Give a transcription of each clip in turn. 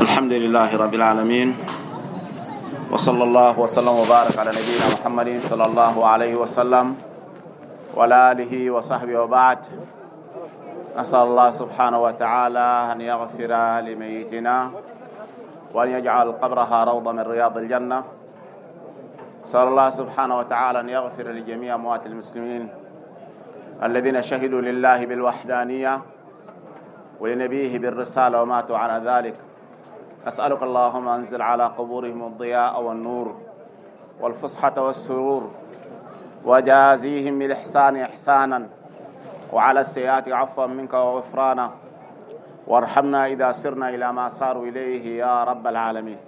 الحمد لله رب العالمين، وصلى الله وسلم وبارك على نبينا محمد صلى الله عليه وسلم وعلى آله وصحبه وبعد. نسأل الله سبحانه وتعالى أن يغفر لميتنا وأن يجعل قبرها روضة من رياض الجنة. نسأل الله سبحانه وتعالى أن يغفر لجميع أموات المسلمين الذين شهدوا لله بالوحدانية ولنبيه بالرسالة وماتوا على ذلك. أسألك اللهم أنزل على قبورهم الضياء والنور والفسحة والسرور، وجازيهم بالإحسان إحسانا وعلى السيئات عفوا منك وغفرانا، وارحمنا إذا سرنا إلى ما صاروا إليه يا رب العالمين.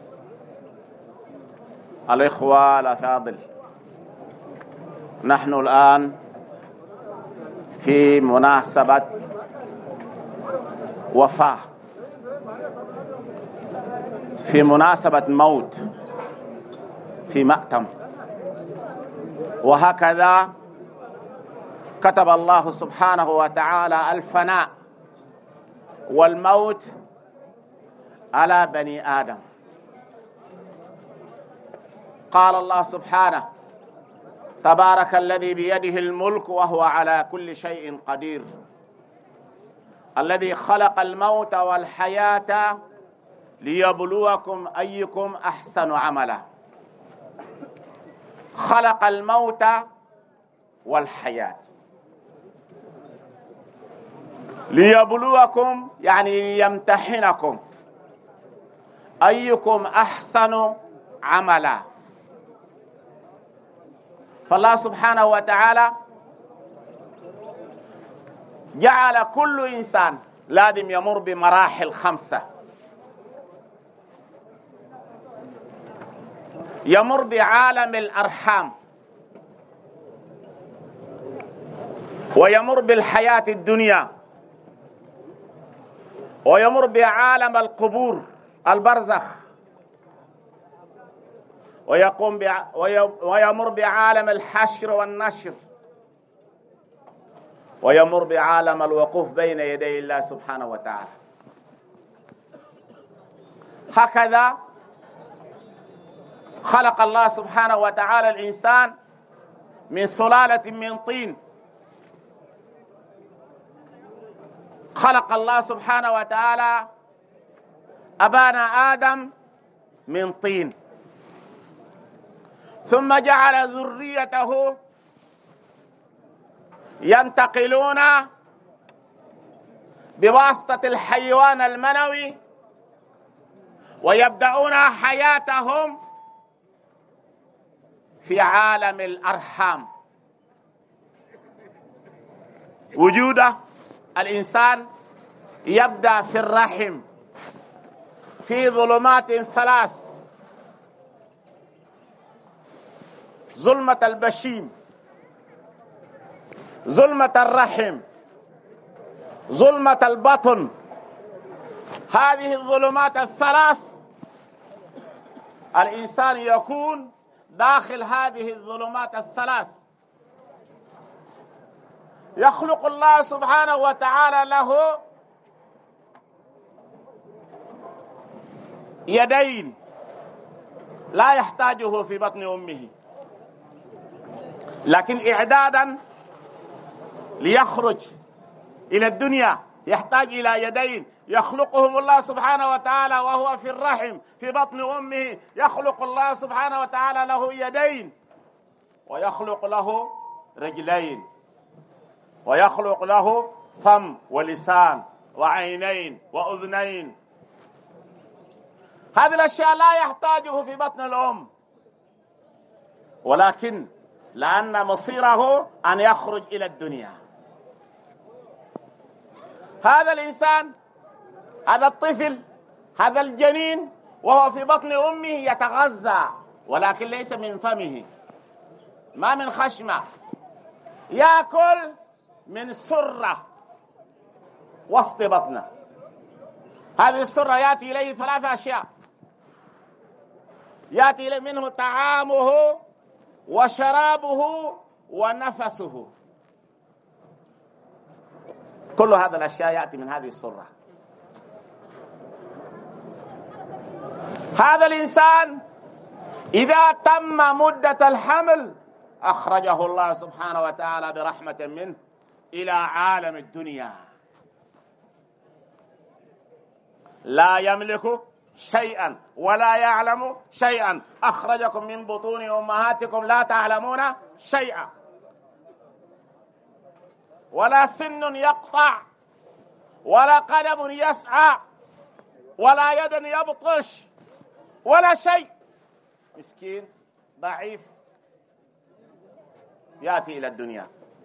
الإخوة الأفاضل، نحن الآن في مناسبة وفاة، في مناسبة موت، في مأتم، وهكذا كتب الله سبحانه وتعالى الفناء والموت على بني آدم. قال الله سبحانه: تبارك الذي بيده الملك وهو على كل شيء قدير، الذي خلق الموت والحياة ليبلوكم أيكم أحسن عملا. خلق الموت والحياة ليبلوكم، يعني ليمتحنكم، أيكم أحسن عملا. فالله سبحانه وتعالى جعل كل إنسان لازم يمر بمراحل 5. يمر بعالم الأرحام، ويمر بالحياة الدنيا، ويمر بعالم القبور البرزخ، ويمر بعالم الحشر والنشر، ويمر بعالم الوقوف بين يدي الله سبحانه وتعالى. هكذا خلق الله سبحانه وتعالى الإنسان من سلالة من طين. خلق الله سبحانه وتعالى أبانا آدم من طين، ثم جعل ذريته ينتقلون بواسطة الحيوان المنوي، ويبدأون حياتهم في عالم الأرحام. وجود الإنسان يبدأ في الرحم في ظلمات 3: ظلمة البشيم، ظلمة الرحم، ظلمة البطن. هذه الظلمات 3 الإنسان يكون داخل هذه الظلمات 3. يخلق الله سبحانه وتعالى له يدين لا يحتاجه في بطن أمه، لكن إعدادا ليخرج إلى الدنيا يحتاج إلى يدين. يخلقهم الله سبحانه وتعالى وهو في الرحم في بطن أمه. يخلق الله سبحانه وتعالى له يدين، ويخلق له رجلين، ويخلق له فم ولسان وعينين وأذنين. هذه الأشياء لا يحتاجه في بطن الأم، ولكن لأن مصيره أن يخرج إلى الدنيا. هذا الإنسان، هذا الطفل، هذا الجنين وهو في بطن أمه يتغذى، ولكن ليس من فمه، ما من خشمة. يأكل من سرة وسط بطنه. هذه السرة يأتي إليه 3 أشياء: يأتي إليه منه طعامه وشرابه ونفسه. كل هذا الأشياء يأتي من هذه السرة. هذا الإنسان إذا تم مدة الحمل أخرجه الله سبحانه وتعالى برحمة منه إلى عالم الدنيا، لا يملك شيئا ولا يعلم شيئا، أخرجكم من بطون أمهاتكم لا تعلمون شيئا، ولا سن يقطع ولا قدم يسعى ولا يد يبطش ولا شيء، مسكين ضعيف يأتي إلى الدنيا.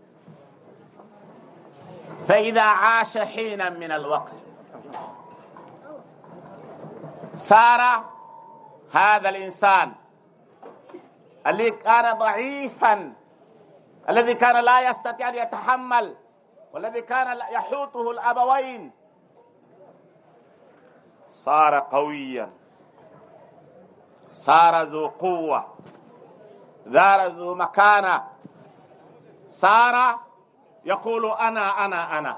فإذا عاش حينا من الوقت صار هذا الإنسان الذي كان ضعيفا، الذي كان لا يستطيع أن يتحمل، والذي كان يحوطه الأبوين، صار قويا، صار ذو قوة، صار ذو مكانة، صار يقول أنا أنا أنا.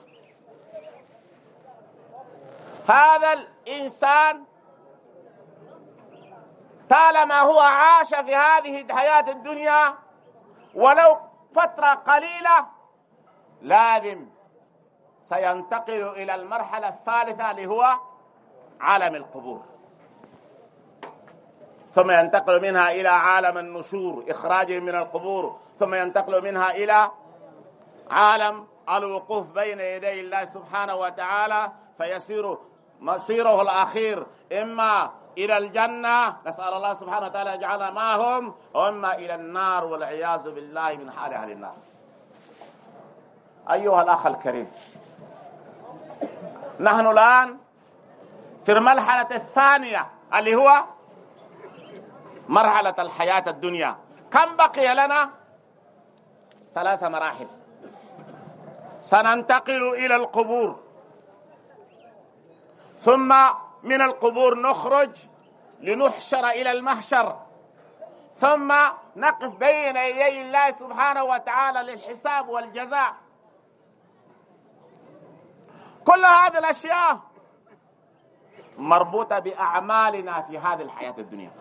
هذا الإنسان طالما هو عاش في هذه الحياة الدنيا ولو فترة قليلة لازم سينتقل إلى المرحلة الثالثة اللي هو عالم القبور، ثم ينتقل منها إلى عالم النشور إخراجه من القبور، ثم ينتقل منها إلى عالم الوقوف بين يدي الله سبحانه وتعالى، فيسير مصيره الأخير إما إلى الجنة، نسأل الله سبحانه وتعالى يجعلنا معهم، وإما إلى النار والعياذ بالله من حال أهل النار. أيها الأخ الكريم، نحن الآن في المرحلة الثانية اللي هو مرحلة الحياة الدنيا. كم بقي لنا؟ 3 مراحل. سننتقل إلى القبور، ثم من القبور نخرج لنحشر إلى المحشر، ثم نقف بين يدي الله سبحانه وتعالى للحساب والجزاء. كل هذه الأشياء مربوطة بأعمالنا في هذه الحياة الدنيا.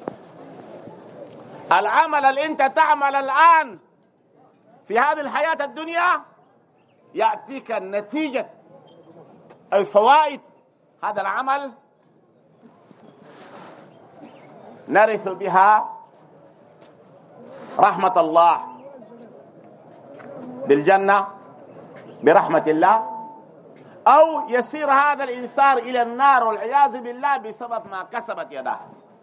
العمل اللي أنت تعمل الآن في هذه الحياة الدنيا يأتيك النتيجة أو فوائد هذا العمل نرث بها رحمة الله بالجنة برحمة الله، أو يسير هذا الإنسان إلى النار والعياذ بالله بسبب ما كسبت يداه.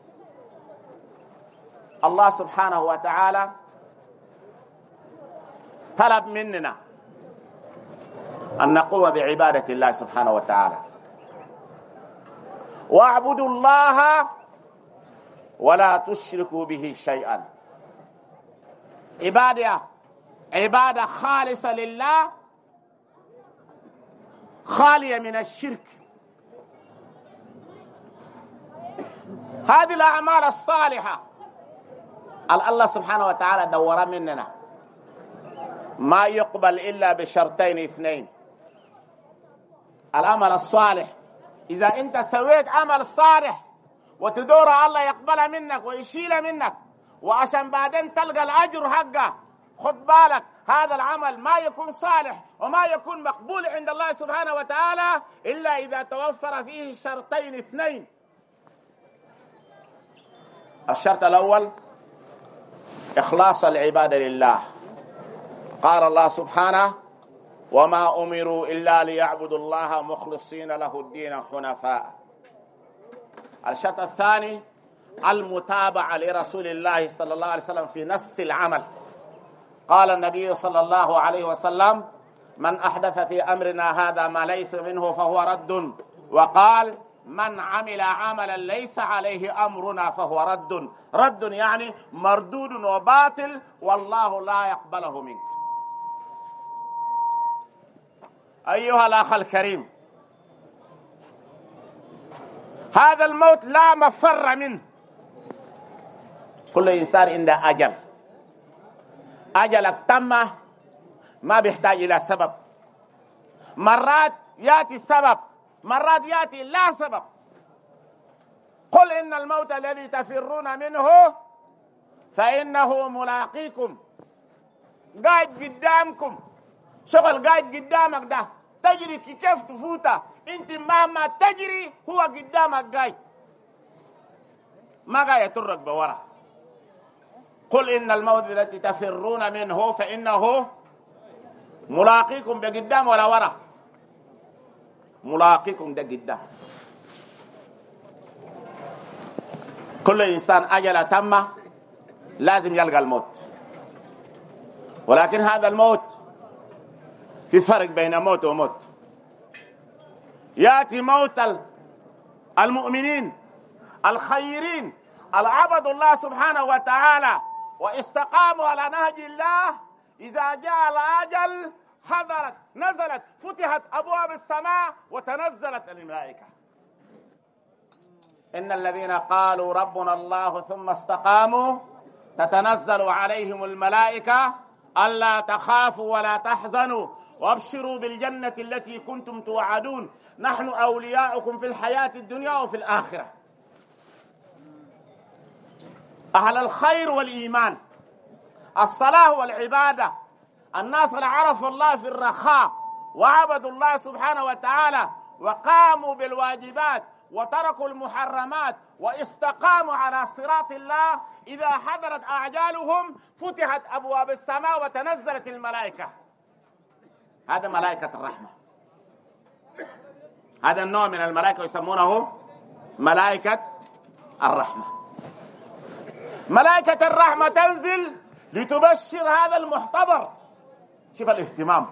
الله سبحانه وتعالى طلب مننا أن نقوم بعبادة الله سبحانه وتعالى، واعبدوا الله ولا تشركوا به شيئا. عبادة خالصة لله، خالية من الشرك. هذه الأعمال الصالحة الله سبحانه وتعالى دور مننا ما يقبل إلا بشرطين 2. العمل الصالح، إذا أنت سويت عمل صالح وتدور الله يقبل منك ويشيل منك، وعشان بعدين تلقى الأجر حقه، خد بالك هذا العمل ما يكون صالح وما يكون مقبول عند الله سبحانه وتعالى إلا إذا توفر فيه شرطين 2. الشرط الأول إخلاص العبادة لله. قال الله سبحانه: وما أمروا إلا ليعبدوا الله مخلصين له الدين حنفاء. الشرط الثاني المتابعة لرسول الله صلى الله عليه وسلم في نفس العمل. قال النبي صلى الله عليه وسلم: من أحدث في أمرنا هذا ما ليس منه فهو رد، وقال: من عمل عملا ليس عليه أمرنا فهو رد. رد يعني مردود وباطل، والله لا يقبله منك. أيها الأخ الكريم، هذا الموت لا مفر منه. كل إنسان عنده أجل. أجلك تم ما بيحتاج إلى سبب. مرات يأتي السبب، مرات يأتي لا سبب. قل إن الموت الذي تفرون منه فإنه ملاقيكم. قاعد قدامكم، شغل قاعد قدامك ده، تجري كيف تفوته، انت مهما تجري هو قدامك قاعد، ما قاعد يترك بورا. قل إن الموت الذي تفرون منه فإنه ملاقيكم، بقدام ولا ورا، ملاقيكم ده قدام. كل إنسان أجل تم لازم يلقى الموت، ولكن هذا الموت في فرق بين موت وموت. يأتي موت المؤمنين الخيرين العبد الله سبحانه وتعالى واستقاموا على نهج الله، إذا جاء الأجل حضرت نزلت فتحت أبواب السماء وتنزلت الملائكة. إن الذين قالوا ربنا الله ثم استقاموا تتنزل عليهم الملائكة ألا تخافوا ولا تحزنوا وابشروا بالجنة التي كنتم توعدون نحن أولياؤكم في الحياة الدنيا وفي الآخرة. أهل الخير والإيمان، الصلاة والعبادة، الناس اللي عرفوا الله في الرخاء وعبدوا الله سبحانه وتعالى وقاموا بالواجبات وتركوا المحرمات واستقاموا على صراط الله، إذا حضرت أعجالهم فتحت أبواب السماء وتنزلت الملائكة. هذا ملائكة الرحمة، هذا النوع من الملائكة يسمونه ملائكة الرحمة. ملائكة الرحمة تنزل لتبشر هذا المحتضر. شوف الاهتمام،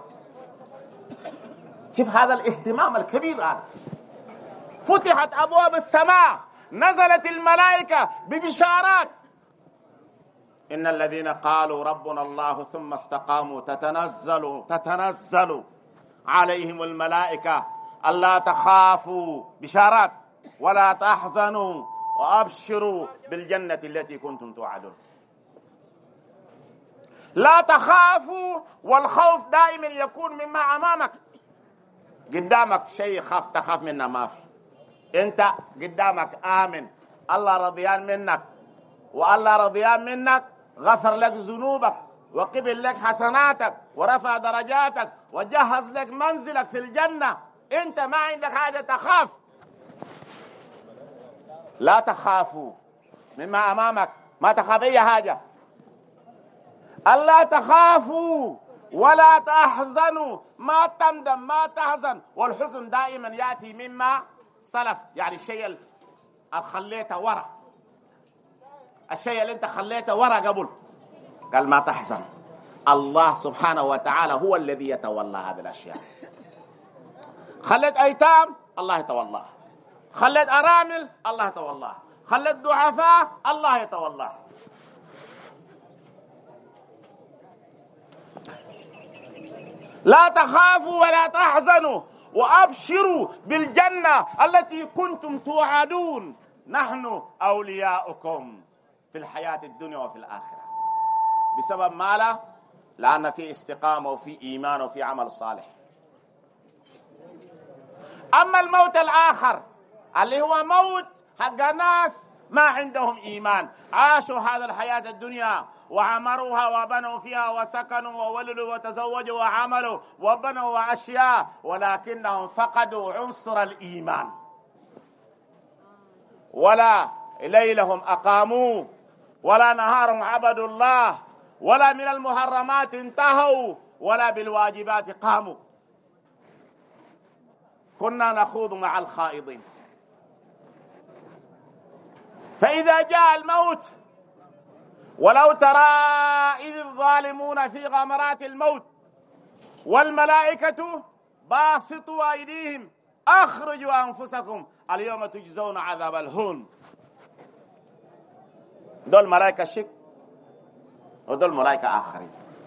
شوف هذا الاهتمام الكبير هذا. فتحت أبواب السماء، نزلت الملائكة ببشارات. إن الذين قالوا ربنا الله ثم استقاموا تتنزل عليهم الملائكة ألا تخافوا، بشارات، ولا تحزنوا وأبشروا بالجنة التي كنتم توعدون. لا تخافوا، والخوف دائما يكون مما أمامك. قدامك شيء تخاف منه ما في، انت قدامك آمن، الله رضيان منك، والله رضيان منك غفر لك ذنوبك وقبل لك حسناتك ورفع درجاتك وجهز لك منزلك في الجنة، انت ما عندك حاجة تخاف. لا تخافوا مما أمامك، ما تخاف أي حاجة. ألا تخافوا ولا تحزنوا، ما تندم ما تحزن، والحزن دائما يأتي مما سلف، يعني الشيء اللي خليته ورا، الشيء اللي انت خليته ورا قبل. قال ما تحزن، الله سبحانه وتعالى هو الذي يتولى هذه الأشياء. خليت أيتام الله يتولاه، خليت أرامل الله يتولاه، خليت ضعفاء الله يتولاه. لا تخافوا ولا تحزنوا وأبشروا بالجنة التي كنتم توعدون نحن أولياؤكم في الحياة الدنيا وفي الآخرة. بسبب ماذا؟ لأن في استقامة وفي إيمان وفي عمل صالح. أما الموت الآخر اللي هو موت حق ناس ما عندهم إيمان، عاشوا هذا الحياة الدنيا وعمروها وبنوا فيها وسكنوا وولدوا وتزوجوا وعملوا وبنوا أشياء، ولكنهم فقدوا عنصر الإيمان. ولا ليلهم أقاموا ولا نهارهم عبدوا الله ولا من المحرمات انتهوا ولا بالواجبات قاموا. كنا نخوض مع الخائضين. فإذا جاء الموت، ولو ترى إذ الظالمون في غمرات الموت والملائكة باسطوا أيديهم أخرجوا أنفسكم اليوم تجزون عذاب الهون. دول ملائكة شك ودول ملائكة آخرين.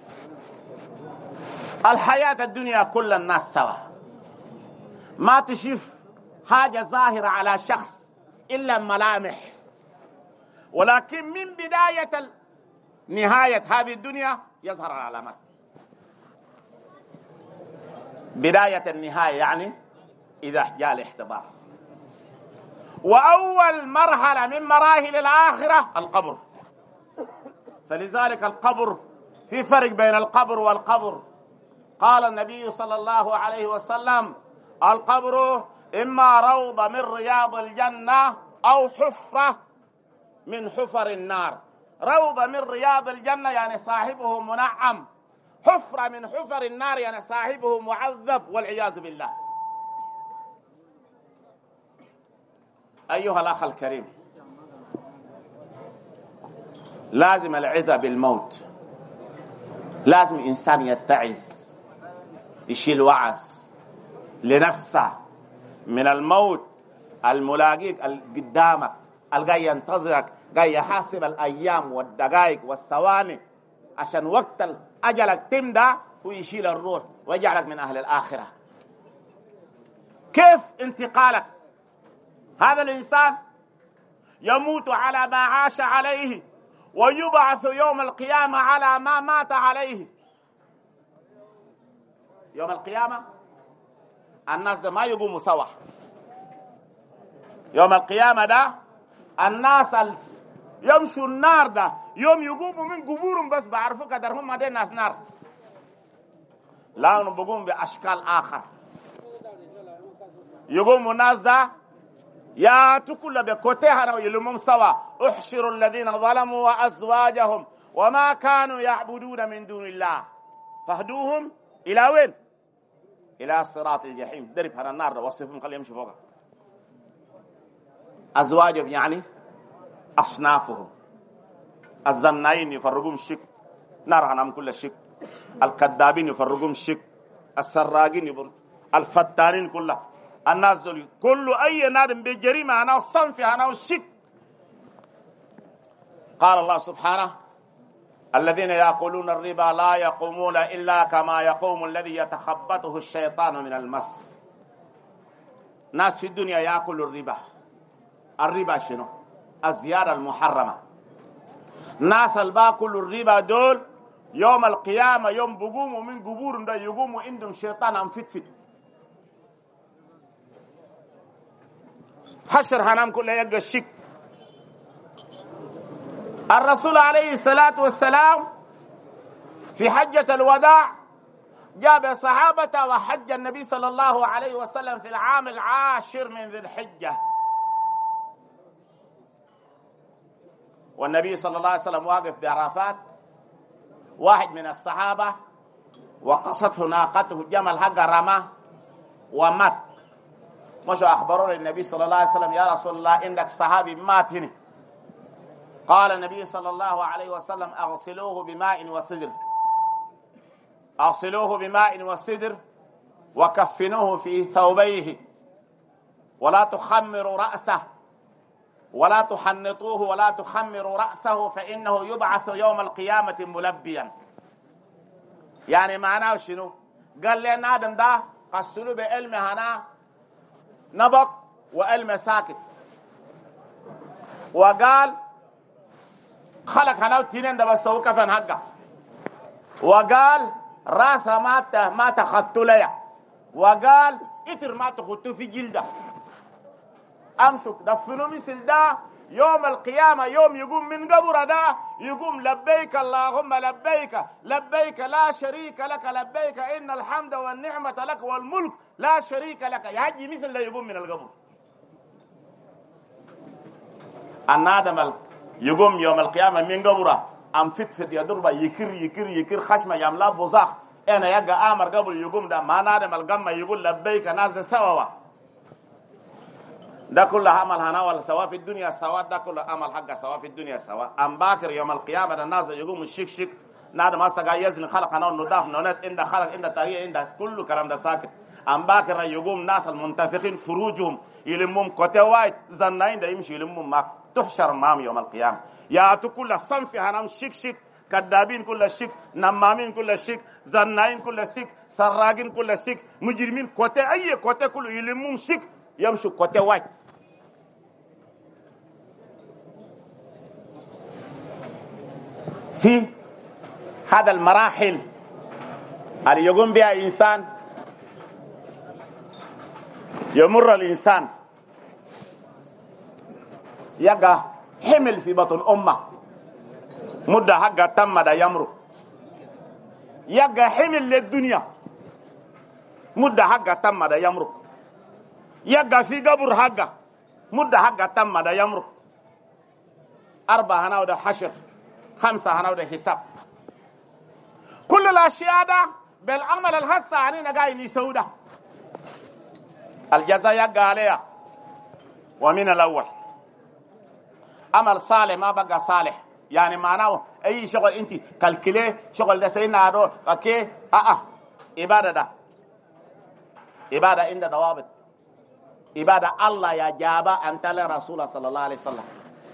الحياة الدنيا كل الناس سوا، ما تشوف حاجة ظاهرة على شخص إلا ملامح، ولكن من بداية نهاية هذه الدنيا يظهر العلامات. بداية النهاية يعني إذا جاء الاحتضار. وأول مرحلة من مراحل الآخرة القبر. فلذلك القبر في فرق بين القبر والقبر. قال النبي صلى الله عليه وسلم: القبر إما روضة من رياض الجنة أو حفرة من حفر النار. روضة من رياض الجنة يعني صاحبه منعم، حفرة من حفر النار يعني صاحبه معذب والعياذ بالله. أيها الأخ الكريم، لازم العظة بالموت، لازم إنسان يتعظ، يشيل وعظ لنفسه من الموت الملاقيك قدامك، الجاي ينتظرك، جاي يحاسب الأيام والدقائق والثواني عشان وقت أجلك تمدى ويشيل الروح ويجعلك من أهل الآخرة. كيف انتقالك؟ هذا الإنسان يموت على ما عاش عليه ويبعث يوم القيامة على ما مات عليه. يوم القيامة الناس ما يقوموا سوا. يوم القيامة ده الناس يمشوا النار ده يوم يقوموا من قبورهم بس بعرفوا قدرهم ما دي ناس نار، لا بقوم بأشكال آخر. يقوموا الناس ده يا تكل بكوتيها ويلمهم سوا. احشروا الذين ظلموا وأزواجهم وما كانوا يعبدون من دون الله فاهدوهم إلى وين؟ إلى صراط الجحيم. درب هذا النار وصفهم خليهم يمشوا فوقها. أزواجهم يعني أصنافهم. الزناين يفرقون شك، نار هنام كل شك. الكذابين يفرقون شك، السراقين يفرقون، الفتانين كلها، الناس ذولي كل أي نادم بجريمة أنا صنف أنا شك. قال الله سبحانه: الذين يأكلون الربا لا يقومون إلا كما يقوم الذي يتخبطه الشيطان من المس. ناس في الدنيا يأكلوا الربا. الربا شنو؟ الزيادة المحرمة. ناس الباكلوا الربا دول يوم القيامة يوم بقوموا من قبورهم ده يقوموا عندهم شيطان أنفتفت. حشر هنام كله يلقى الشك. الرسول عليه الصلاة والسلام في حجة الوداع جاب صحابته وحج النبي صلى الله عليه وسلم في العام 10 من ذي الحجة، والنبي صلى الله عليه وسلم واقف بعرفات. واحد من الصحابة وقصته ناقته جمل حق رماه ومات. مشوا أخبروا النبي صلى الله عليه وسلم: يا رسول الله إنك صحابي مات هنا. قال النبي صلى الله عليه وسلم: أغسلوه بماء وسدر، أغسلوه بماء وسدر وكفنوه في ثوبيه ولا تخمروا رأسه ولا تحنطوه ولا تخمروا رأسه فإنه يبعث يوم القيامة ملبيا. يعني معناه شنو؟ قال لنا آدم ده قصلوا بعلم هنا نبق وعلم ساكت، وقال خلق هنا وتنين ده بس هو كفن حقه، وقال راسه ما تخطوا ليا، وقال اتر ما تخطوا في جلده. امسك دفنوا مثل ده يوم القيامة. يوم يقوم من قبره ده يقوم: لبيك اللهم لبيك، لبيك لا شريك لك، لبيك إن الحمد والنعمة لك والملك لا شريك لك. يحجي مثل ده يقوم من القبر. النادم يقوم يوم القيامة من قبره أم فتفت يدربه يكر يكر يكر خشمه يملا بوزاخ. أنا يقى آمر قبل يقوم ده ما نادم القمة يقول لبيك نازل سوا. ده كله عمل هنا سواء في الدنيا سواء، ده كله عمل حقه سواء في الدنيا سواء. أم باكر يوم القيامة الناس يقوم الشك شك نادم هسه قاعد يزن خلق هنا ونضاف نونت إنده خلق إنده تغيير إنده كله كلام ده ساكت. أم باكر يقوم ناس المنتفخين فروجهم يلمهم كوتة وايد زناين ده يمشي يلمهم ما تحشر مام يوم القيامة. يا كل صنف هنا شك شك، كذابين كل شك، نمامين كل شك، زناين كل شك، سراقين كل شك، مجرمين كوتة أي كوتة كله يلمهم شك يمشوا كوتة وايد. في هذا المراحل اللي يقوم بها إنسان يمر الإنسان يقى حمل في بطن أمه مدة حقا تم دا يمرق يقى حمل للدنيا مدة حقا تم دا يمرق يقى في قبر حقا مدة حقا تم دا يمرق 4 هناودا حشر 5 هناودا حساب كل الأشياء ده بالعمل الهسة عنينا قاين يسوده الجزاء يقى عليها ومن الأول عمل صالح ما بقى صالح يعني معناه أي شغل أنت كالكليه شغل ده سينا عدو أوكي إبادة ده إبادة عند ضوابط إبادة الله يا جابا أنت لرسول صلى الله عليه وسلم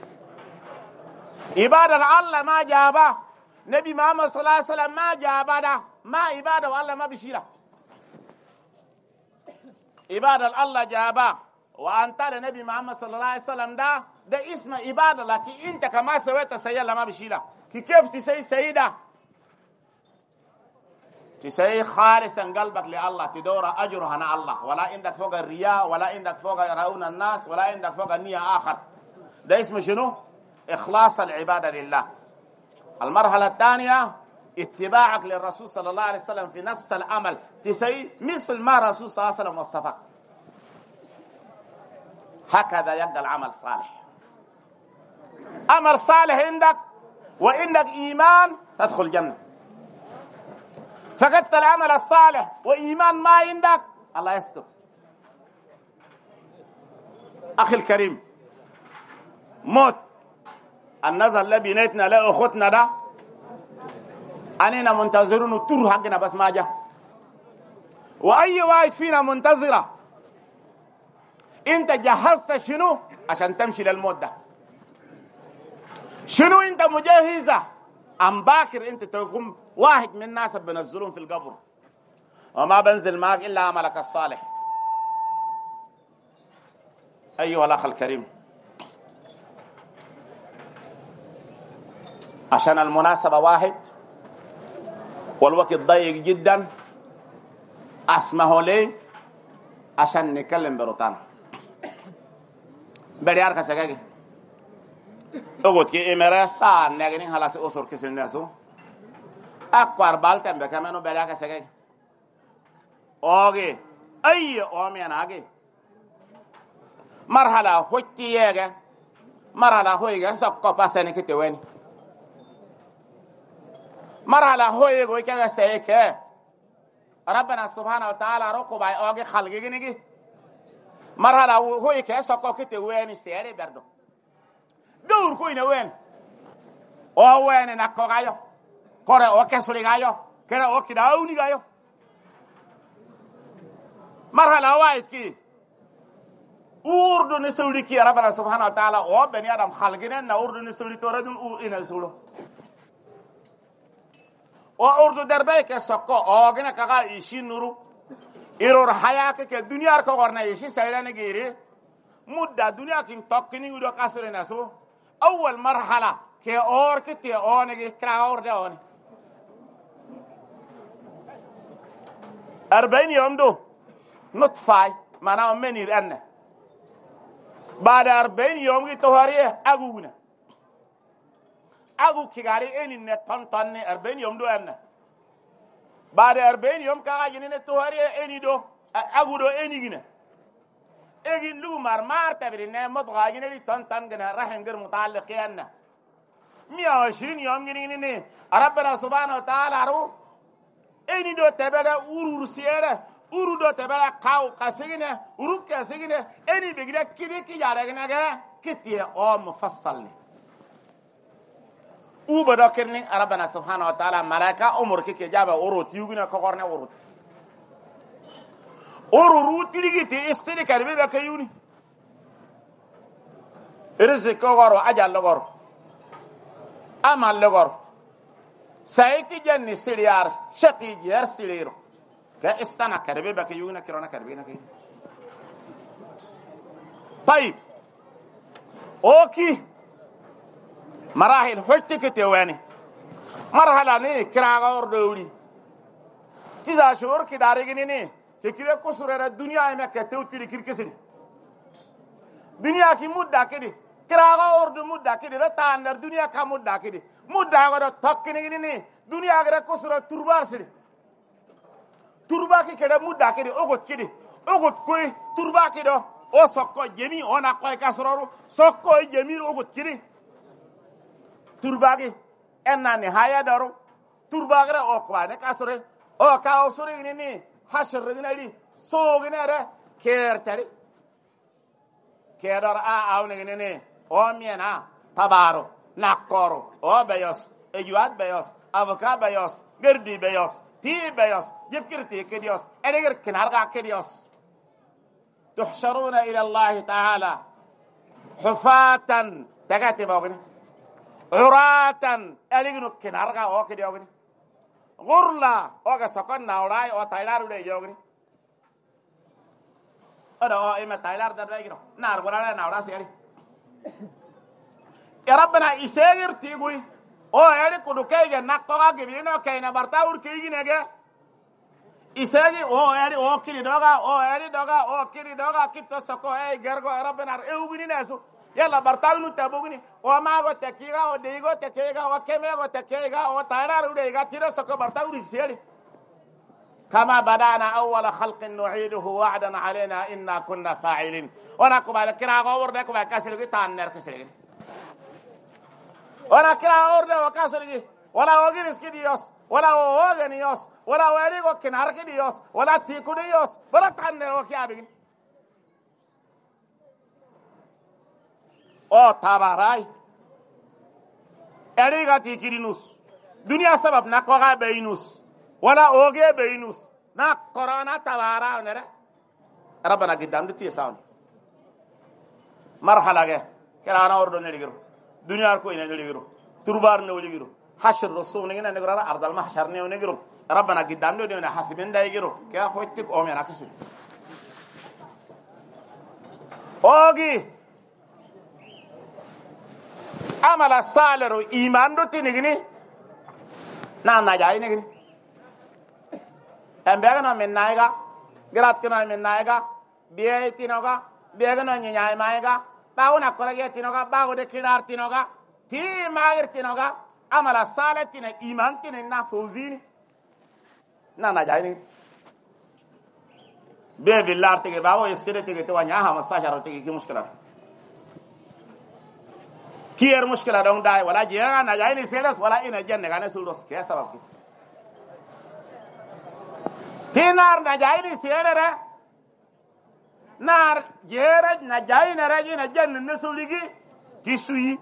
إبادة الله ما جابا نبي محمد صلى الله عليه وسلم ما جابا ده ما إبادة والله ما بشيله إبادة الله جابا وأنت النبي محمد صلى الله عليه وسلم ده اسم إبادة لكن أنت كما سويت سيئة ما بشيله كيف تسي سيدة تسي خالصا قلبك لله تدور أجرها على الله ولا عندك فوق الرياء ولا عندك فوق يرون الناس ولا عندك فوق النية آخر ده اسم شنو؟ إخلاص العبادة لله. المرحلة الثانية اتباعك للرسول صلى الله عليه وسلم في نفس العمل تسي مثل ما الرسول صلى الله عليه وسلم وصفك هكذا يبقى العمل صالح. عمل صالح عندك وعندك إيمان تدخل الجنة. فقدت العمل الصالح وإيمان ما عندك الله يستر. أخي الكريم موت النزل الذي بيناتنا لا أخوتنا ده أننا منتظرون التور حقنا بس ما جاء وأي واحد فينا منتظرة. أنت جهزت شنو عشان تمشي للموت ده؟ شنو أنت مجهزة أم باكر أنت تقوم واحد من الناس بنزلون في القبر وما بنزل معك إلا عملك الصالح. أيها الأخ الكريم عشان المناسبة واحد والوقت ضيق جدا اسمحوا لي عشان نتكلم بروتانا بريار كسكاكي اقول كي امرسا نغنين خلاص اسر كسن ناسو اكبر بالتم بكمنو بريار كسكاكي اوغي اي اومين اغي مرحله هوتيغا مرحله هويغا سكو باسني كتوين مرحلة هوي يقول كذا سيك ربنا سبحانه وتعالى ركوب على أوجي خلقي جنيجي مرحلة هوي كذا سكوا كتير وين سيري بردو دور كوينه وين أو وين نكوا غايو كره أو كسوري غايو كره أو كده أوني غايو مرحلة واحد كي أوردو نسولي كي ربنا سبحانه وتعالى أو بني آدم خلقينا نأوردو نسولي توردون أو إنا سولو وأردو دربك سكوا أوجنا كذا يشين نورو إيرور حياك كدنيا كورنا يشي سيرنا غيره مدة دنيا كين تقني ودو كسر ناسو أول مرحلة كأور كتير أوني كراور ده أوني 40 يوم دو نطفاي مانا مني رأنا بعد 40 يوم كتوهاريه أجونا أقول كعاري إني نتطنّي 40 يوم دو أنا بعد 40 يوم كعاجني نتوهاري إني دو أقول دو إني جنا إجن لو مار تبرينا متغاجني لي تطنّ جنا راح نقدر متعلق أنا 120 يوم جنيني ربنا سبحانه وتعالى رو إني دو تبلا أورو سيرة أورو دو تبلا كاو كسينة أورو كسينة إني بيجرا كذي كي جالنا كذا كتير أو مفصلني وبدأكرني ربنا سبحانه وتعالى ملاك أمور كي جابه أوروت يوجنا كقرن أوروت أوروت تيجي تيستري كربي بكيوني رزق كقرو أجل لقرو أمال لقرو سايتي جنني سريار شتي جير سريرو كاستنا كربي بكيونا كرونا كربينا كي طيب أوكي مراحل حتى كتواني مرحلة ني كراغور دولي تيزا شور كداري ني كيكري كسر الدنيا ما كتو تري كركسني دنيا كي مدة كده kiraga ordu mudda kidi do tander dunia ka mudda kidi mudda go do tokkini ni dunia gara kusura turbar sidi turba ki kede mudda kidi ogot koy turba kido o sokko jemi ona koy kasroru sokko jemi ogot kidi turba ki enna ni haya daru turba gara o kwane kasore o ka osuri ni hashr ginali so ginere kertari kedor a awne ni o miena tabaro nakoro o beyos ejuat beyos avoka beyos gerdi beyos ti beyos jibkirti kedios eneger kinarga kedios tuhsharuna ila Allah ta'ala hufatan tagati bogni uratan elignu kinarga o kediogni gurla o ga sokon naurai o tailaru de yogni o ima tailar da degno nar gorala naura seri ya rabbana isegir tigui o eri kudu kege nakkoga gibirino kayna barta ur kigi nege isegi o eri o kiri doga kitto soko gergo rabbana eugini nasu yalla barta nu tabugini o mago tekiga o deigo tekega o kemego tekega o tayra rude ga tiro soko barta ur seli kama badana awwala khalqin nu'iduhu wa'dan alaina inna kunna fa'ilin ona ko bala kira go worde ko ba kasel tan ner kasel ona kira orde o kasel wala ogiris kidios wala oganios wala warigo kinar kidios wala tikudios bara tan ner o kiabin o tabarai eriga tikirinus dunia sabab na ko ga beinus wala oge beinus na corona tabara nere rabbana gidam ti sawn marhala ge kirana ordo ne ligiro dunya ko ina ne ligiro turbar ne ligiro hashr rasul ne ne grara ardal mahshar ne ne ligiro rabbana gidam do ne hasibin da ligiro ke hoytik o mena kasul ogi amala salero iman do tinigini na jay ne embega no menaiga grat kena menaiga biye tinoga biye no nyai maiga bauna korage tinoga bago de kinar tinoga ti mager tinoga amala salatina iman tin na fawzini na jaini be billar tege bawo yesire tege to nya ha masasharo tege ki mushkila kier mushkila dong dai wala jega na jaini seles wala ina jenne gane sudos ke sabab tinar na jaini sierere nar jere na jaini raji na jann nesuligi ti suyi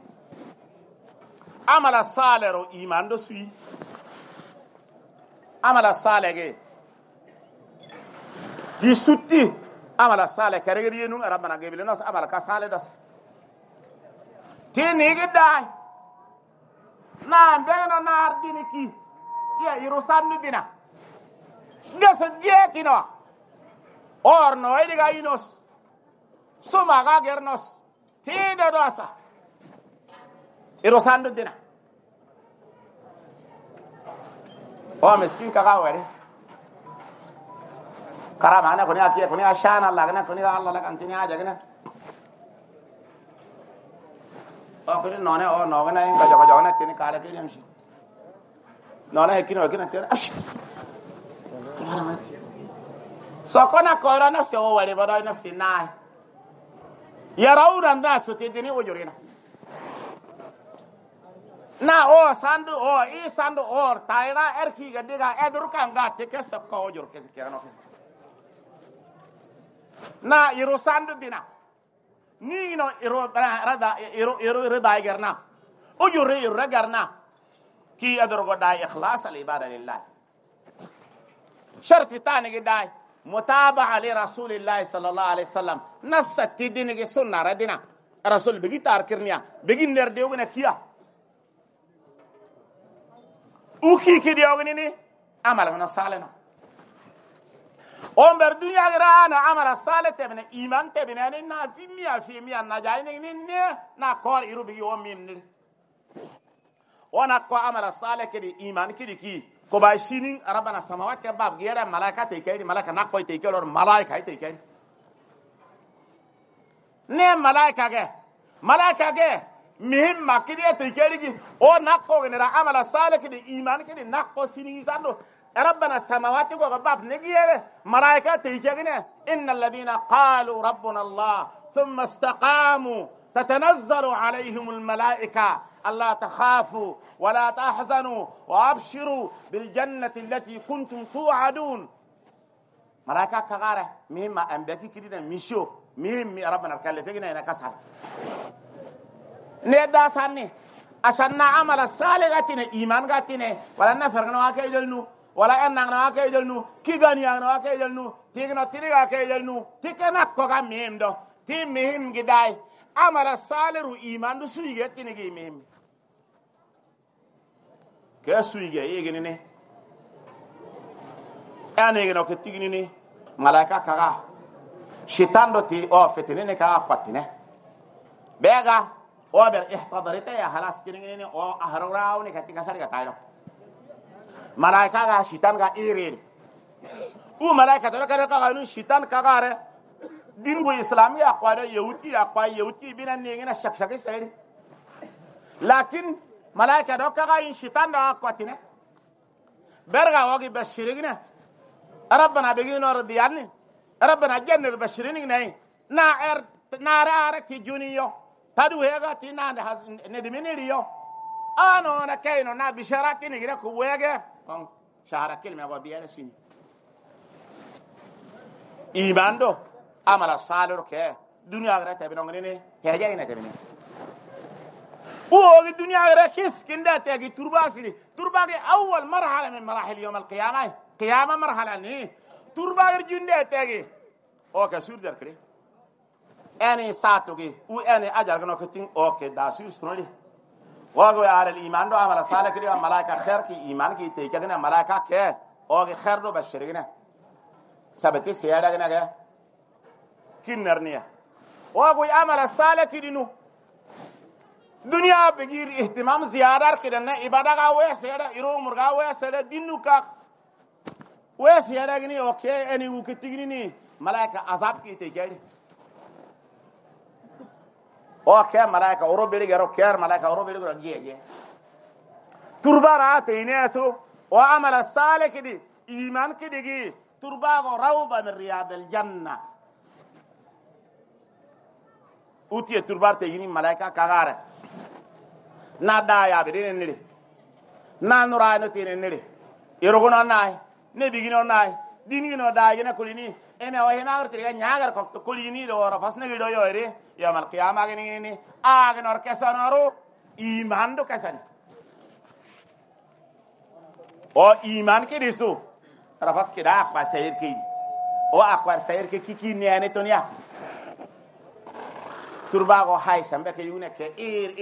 amala salero iman do suyi amala salege ti sutti amala sale karege yenu rabbana gebele nos amala ka sale das tini gidai na ndeno nar diniki ya irusan dina gas jetino orno ediga inos suma ga gernos tida dosa iro sandu dina o miskin ka gawere karama na kuni akiya kuni ashana Allah kana kuni Allah la kantini aja kana o kuni none o nogana in ka jaga na tini kala kini amshi nona hekino tini ash sokona korana se o wale bada nafsi nai yarawra nasu tidini ujurina na o sandu o i sandu or taira erki gadiga edruka ngate ke sokko ujur ke no na iru sandu dina ni no iru rada iru rida garna ujuri iru garna ki adrugo dai ikhlas al ibada lillah شرط ثاني قداي متابعة لرسول الله صلى الله عليه وسلم نص التدين كي سنة ردنا رسول بيجي تاركرنيا بيجي نرديوغنا كيا وكي كديوغني عمل من صالنا أمبر الدنيا غيرنا عمل صالح تبنا إيمان تبنا إننا في مية نجاين إننا نقار إيرو بيجي ومين ونقار عمل صالح كدي إيمان كدي كي كوبايشين ربنا سماوات كباب غير ملائكة تيكيري ملائكة نقوي تيكير اور ملائكة تيكيري نعم ملائكة malaika ge mihim makiriya tikerigi o nakko ne ra amala salih de iman ke de nakko sini sando rabbana samawati go bab negiyere malaika tikegine innal ladina qalu rabbuna allah thumma istaqamu تتنزل عليهم الملائكة ألا تخافوا ولا تحزنوا وأبشروا بالجنة التي كنتم توعدون ملائكة كغارة مهم أنبياء كرينا مشوا مهم ربنا الكلفين هنا كسر نيدا ساني عشان نعمل الصالحات إيمان قاتنا ولا نفرقنا وكيدلنو ولا أننا وكيدلنو كيغانيا وكيدلنو تيغنا تيغا كيدلنو تيكنا كوغا مهم دو تي مهم جداي amara saleru iman du suige tinigi mem ke suige yegini ne ane gino ke tigini ne malaika kaga shaitan do ti o fetine ne kaga patine bega o ber ihtadarita ya halas kinini ne o ahrawraw ne katika sari gatayro malaika ga shaitan ga irene u malaika to kaga nu shaitan kaga re dingo islami aqwara yahudi binan ne ngina shakshaki sayri lakin malaika do kaga in shaitan da aqwatine berga wagi bashirigna rabbana begino radiyani rabbana jannir bashirini nay na ra ti juniyo tadu hega ti na ne diminiriyo ano na kaino na bisharati ni gira ku wege on shahara kelme go biya sin imando amala salur ke dunia gara tabi nongene heja ina tabi ne o dunia gara kis kinda tagi turbasili turbagi awwal marhala min marahil yawm al qiyamah marhala ni turbagi jinde tagi o ka sur dar kre ani satogi u ani ajal gano ketin o ke dasir sunali wa go ala al iman do amala salih kri malaika khair ki iman ki te kagna malaika ke o ke khair do bashirina sabati siyada gna ga kinarniya wago amala salaki dinu dunya begir ihtimam ziyadar kidanna ibada ga weseda iro murga weseda dinu ka weseda gni okay ani u kitigni ni malaika azab ki te jari okay malaika oro beli garo ker malaika oro beli garo giye turbara te inesu wa amala salaki di iman ki digi turbago rawba min riyadil janna uti turbarte yini malaika kagara na daya be nele na nura no tine nele irogono nay ne bigino nay dinino daya na kulini ene wa hina arti ga nyagar ko kulini do ra fasne gido yore ya mal qiyama ga ni aga nor kesanaro iman do kesani o iman ke disu ra fas ke da pa sayir ke o akwar sayir ke kiki ne ane tonia turbago hay sambe ke yune ke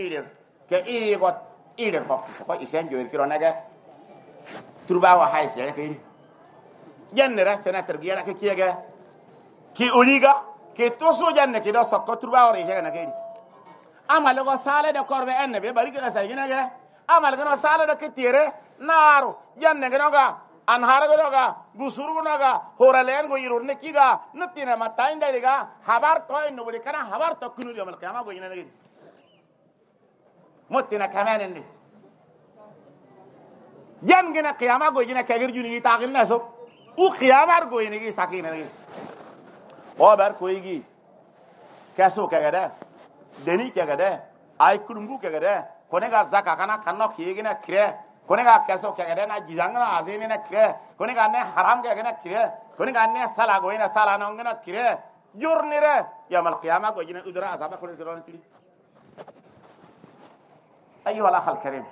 ir ko isen joir kiro naga turbago hay se ke jannera fena tergiera ke kiega ki oliga ke toso janne ke do sokko turbago re hega nageri amal go sale de korbe enne be bari ke sa gina ga amal go sale do ke tire naru janne ga noga an haragoroga busurgunaga horalen go yirurne kiga nutina matainda liga habar to no boli kana habar to kunu yamal qiyamah go yina ngi mutina kamanen jangina qiyamah go yina kagir juni taqin naso u qiyamah go yina gi sakina ngi o bar ko yigi kaso kagada deni kagada ay kulungu kagada konega zakka kana kanno kiyigina kire kone ga kaso kagada na jizangna azini na kire kone ga ne haram kagada na kire kone ga ne sala go ina sala na ngana kire jurnire yamal qiyamah go jina udra azaba ko diron tiri ayyuha al akhal karim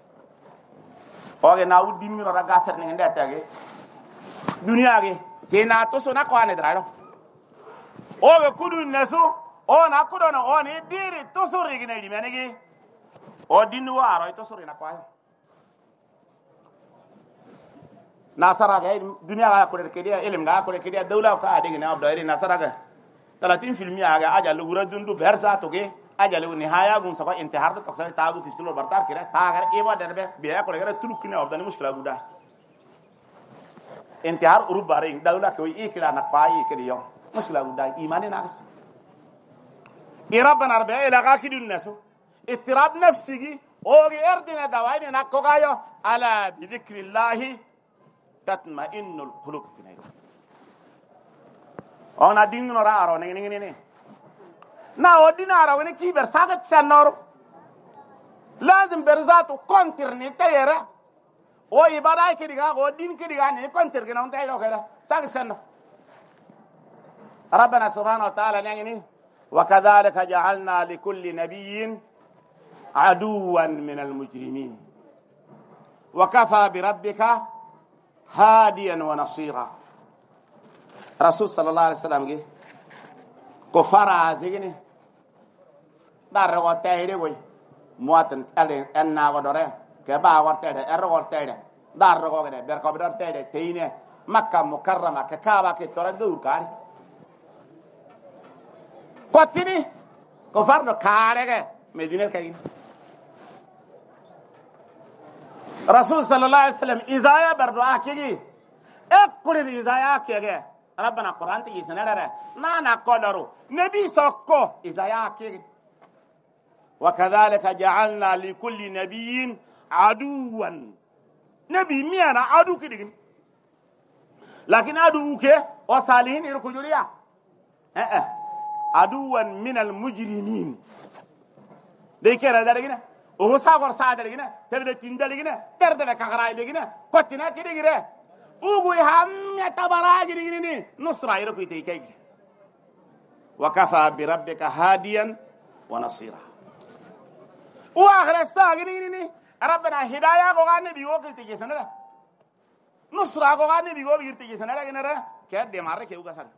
oge na uddi mi no raga ser ni ngende tage dunia ge te na to so na ko ane draro oge kudu nasu o na kudo na o ni diri to so rigine di menegi o dinu aro to so rina kwa nasara ga dunia ga ko ke dia ilim ga ko ke dia dawla ka ade na abdari nasara ga 30 filmi aga aja lugura dundu bersa to ge aja lu nihaya gun saba intihar to sa taagu fisulo bartar kira taagar eba derbe biya ko gara tulukine abdani mushkila guda intihar urub bare dawla ko ikila na pai ke dia mushkila guda imani naqs ربنا ربي إلى غاكد الناس اضطراب نفسي أوغي أردنا دوائن نكوغايو ألا بذكر الله تطمئن القلوب أنا دين نورا أرو نيني نا ودين أرو نيني كي برساقت سنور لازم برزاتو كونتر نتايرا o ibada kiriga o din kiriga ne konter gina on tayro kala sag sanno ربنا سبحانه وتعالى يعني وكذلك جعلنا لكل نبي عدوا من المجرمين وكفى بربك هاديا ونصيرا رسول صلى الله عليه وسلم جه كفار عزيزني دار وتايري وي مواتن ان غدره كبا ورتاده ار ورتاده دار غوغده بركو بدرتاده تينه مكه مكرمه ككعبه كتردور كاري قتني كفار كارغه مدينه كاين رسول صلى الله عليه وسلم إزايا بردو أكيجي أقول الإزايا أكيجي ربنا القرآن تيجي سنرة نانا قدرو نبي سكو إزايا أكيجي وكذلك جعلنا لكل نبي عدوا نبي ميانا عدو كده لكن عدو كه وصالحين يركو جوليا عدوا من المجرمين ده كده ده كده وهو سافر ساعة لكنا تبدأ تندل لكنا تردل كغراء لكنا قتنا تدقره وقوي هم يتبراج لكنا نصر يركو يتيكيك وكفى بربك هاديا ونصيرا وآخر الساعة لكنا ربنا هدايا قوغان بيوغل تجيسنا نصر قوغان بيوغل تجيسنا لكنا كاد دمارة كيوغا سال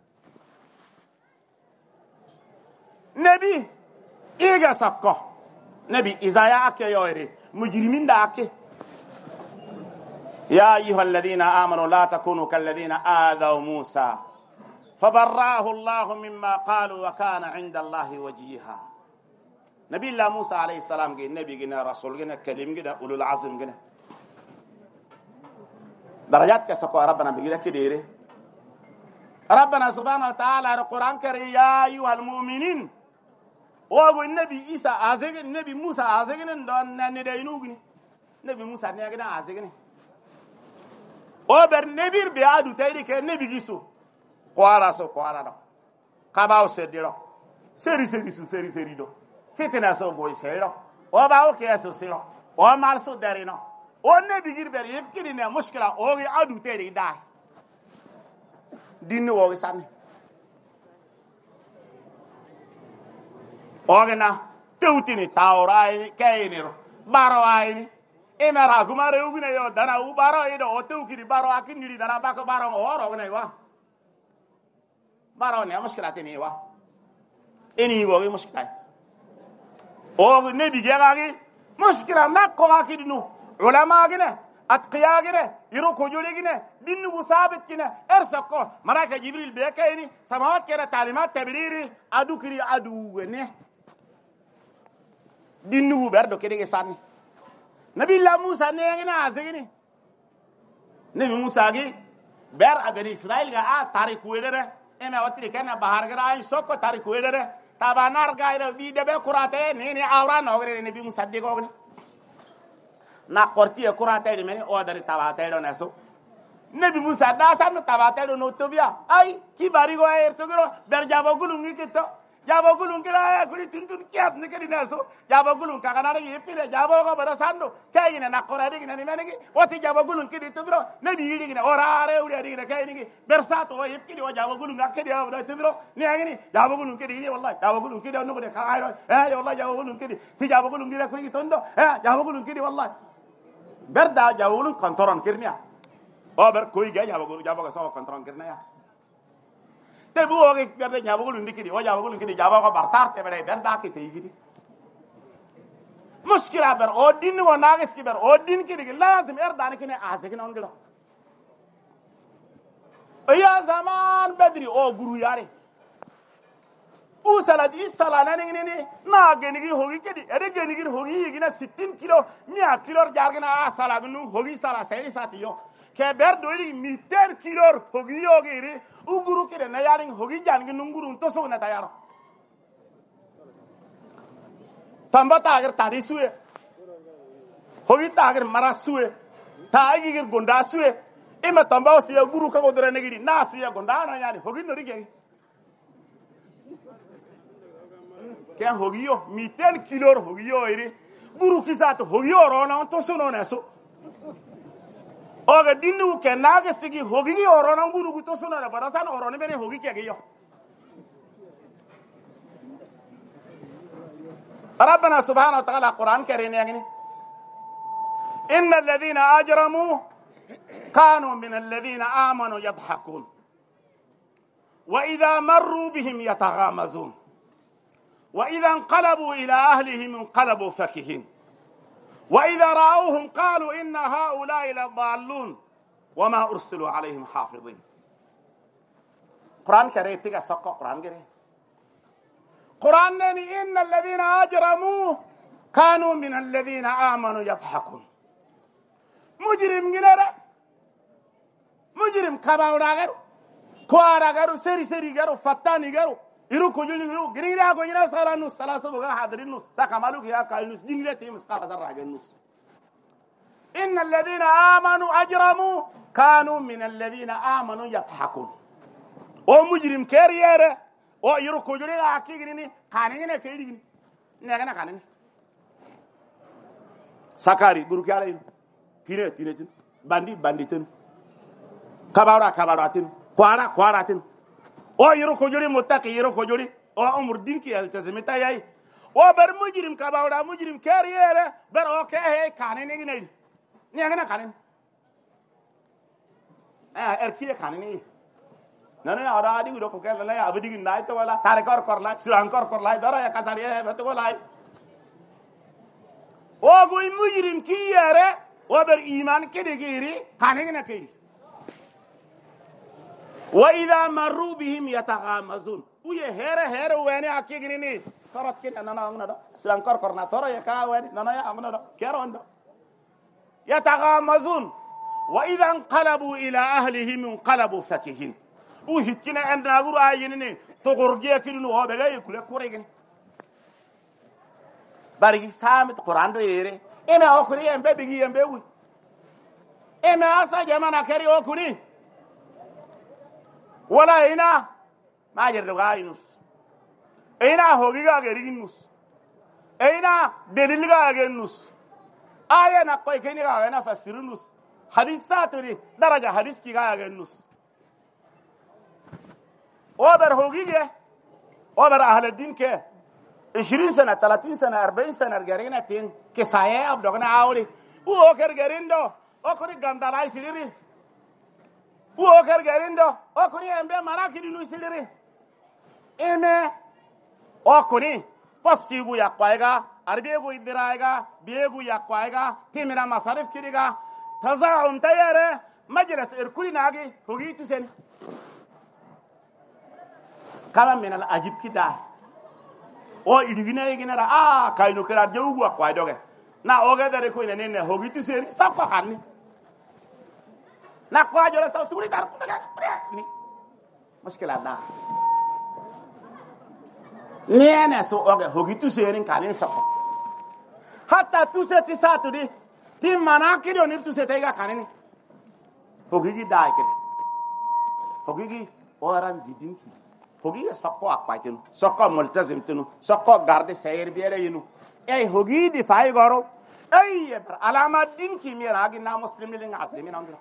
نبي إيغا سكو نبي إزايا أكي يوري مجرمين دا أكي يا أيها الذين آمنوا لا تكونوا كالذين آذوا موسى فبراه الله مما قالوا وكان عند الله وجيها نبي الله موسى عليه السلام جي نبي جنا رسول جنا كلم جنا أولو العزم جنا درجات كسكو ربنا بيجي كديره ربنا سبحانه وتعالى القرآن كريم يا أيها المؤمنين وأقول النبي عيسى عزيز النبي موسى عزيز ندون ندينوغني نبي موسى نيجنا عزيزني أوبر نبي بيعدو تيري كنبي جيسو قوارا دو كباو سديرو سري دو فتنا سو بوي سيرو وباو كيسو سيرو ومارسو دارينو ونبي جير بير يفكرنا مشكلة أوغي عدو تيري داي دين ووغي ساني أوغنا توتيني تاوراي كاينيرو بارويني إمرا كماري وبنا يو دانا وبارو يدو أتوكيري بارو أكينيري دانا باكو بارو أوروغنا يوا بارو نيا مشكلاتي يوا إني ووغي مشكلات أوغ نبي جاغي مشكلة ناكو أكيدنو علماء جنا أتقيا جنا يروكو جولي جنا دين وثابت جنا إرسكو مراك جبريل بيكايني سماوات كده تعليمات تبريري أدوكري أدوغني دينو بردو كده ساني نبي الله موسى نيغنا عزيني نبي موسى جي بر بني اسرائيل غا تاريخ ويدره اما وتري كان بحر غراي سوكو تاريخ ويدره تابانار غاير بي دبه كراته ني اوران اوغري نبي موسى ديغوغني نا قرتي كراته مني اودري تاباته دو نسو نبي موسى دا سان تاباته دو نوتوبيا اي كي باريغو ايرتوغرو برجابو غلونغي كيتو jabo gulun kira kuri tuntun kiat ne kadi naso jabo gulun kakana re yepire jabo ko barasando kayina na qorade gina ni menegi wati jabo gulun kidi tubro ne di yidi gina orare uri adi gina kayini bersato wa yepkidi wa jabo gulun akedi wa tubro ne agini jabo gulun kidi ni wallahi jabo gulun kidi no de kaayro wallahi jabo gulun kidi ti jabo gulun kidi kuri tondo jabo gulun kidi wallahi berda jabo gulun kontoron kirnia o ber koy ga jabo ko so kontoron kirnia tebu oge berde nyabo gulun dikidi o jabo gulun kidi jabo ko bartar te bere berda ki te yigidi mushkila ber o din wo nagis ki ber o din kidi lazim erdan kine azikina ongilo ya zaman bedri o guru yare usalad isala nanini na genigi hogi kidi ere genigi hogi yigina 60 kilo 100 kilo jargina asala gnu hogi sala sai satiyo ke ber doli miter kilo hogi yogiri uguru kide na yaring hogi jangi nunguru to so na tayaro tamba tagar tari suwe hogi tagar mara suwe ta igir gonda suwe ima tamba osiya guru ka godra negiri na suya gonda na yani hogi nori ge ken hogi yo miten kilor hogi yo iri guru kisato hogi yo rona to suno neso oga dinu ke naga sigi hogi yo rona guru to suno na barasan orone bere hogi ke ge yo ربنا سبحانه وتعالى القرآن كريم يعني إن الذين أجرموا كانوا من الذين آمنوا يضحكون وإذا مروا بهم يتغامزون وإذا انقلبوا إلى أهلهم انقلبوا فكهين وإذا رأوهم قالوا إن هؤلاء لضالون وما أرسلوا عليهم حافظين قرآن كريم تيجا سقى قرآن كريم قرآن إن الذين أجرموا كانوا من الذين آمنوا يضحكون مجرم جنرا مجرم كباورا غيرو كوارا غيرو سري غيرو فتاني غيرو يرو كجولي غيرو غريرا كجنا سالانو سلاسة بغا حاضرينو ساكمالو كيا كالنوس دينغلتي مسقال زراغنوس إن الذين آمنوا أجرموا كانوا من الذين آمنوا يضحكون ومجرم كاريرا o yoro ko jore ga akigini ni kanene ne kedi ni ngana kanene sakari guru kyala yin tire tin banditin kabara tin kwara tin o yoro ko jore mutaki yoro ko jore o umur din ki altazimita yayi o bar mujrim kabara mujrim kariyere bar o ke he kanene ni ngana kanene erkiye kanene nana ya ada di ko kala la ya abdi nai to wala tare kor la silang kor la dara ya kasari ya beto la o go mujrim ki yare o ber iman kede giri kanena kiri wa idha marru bihim yataghamazun uye here wani akigini ni torat kin nana amna do silang kor na tora ya ka wani nana ya amna do kerondo yataghamazun wa idha inqalabu ila ahlihim inqalabu fakihin u hitkina andaguru ayini to gorgiya kidinu ho be gay kule kuregen bari samit qur'an do yere eme okuri embe bigi embe wi eme asa jamana kari okuri wala ina majer do gainus ina hogiga gerinus ina delilga genus aya na koy keni ga na fasirunus hadisaturi daraja hadis ki ga genus وبر هوجيه وبر أهل الدين كه 20 سنة 30 سنة 40 سنة رجعنا تين كسايا أبدونا عاوري وأكر جريندو أكوري غندالاي سيري وأكر جريندو أكوري أمبي مراكيري نو سيري إمه أكوري بسيبو يقايغا أربيغو يدرايغا بيغو يقايغا تيمنا مصاريف كيريغا تزاهم تياره مجلس إركولي ناجي هوجي تسين kala men al ajib kida o idigina yigina ra kayno kala jewgu akwa doge na oge dare ko ina ne hogitu seri sakko xanni na ko jore saw tuli dar ko daga ni muskila da nene so oge hogitu seri kanin sakko hatta tu seti satudi tim manaki do ni tu seti ga kanini hogigi da ke hogigi oran zidinki hogi sakko akpaitinu sakko multazimtinu sakko garde sayr biere yinu ay hogi di fay goro ay bar alama din ki mira gina muslimin li ngasimin andra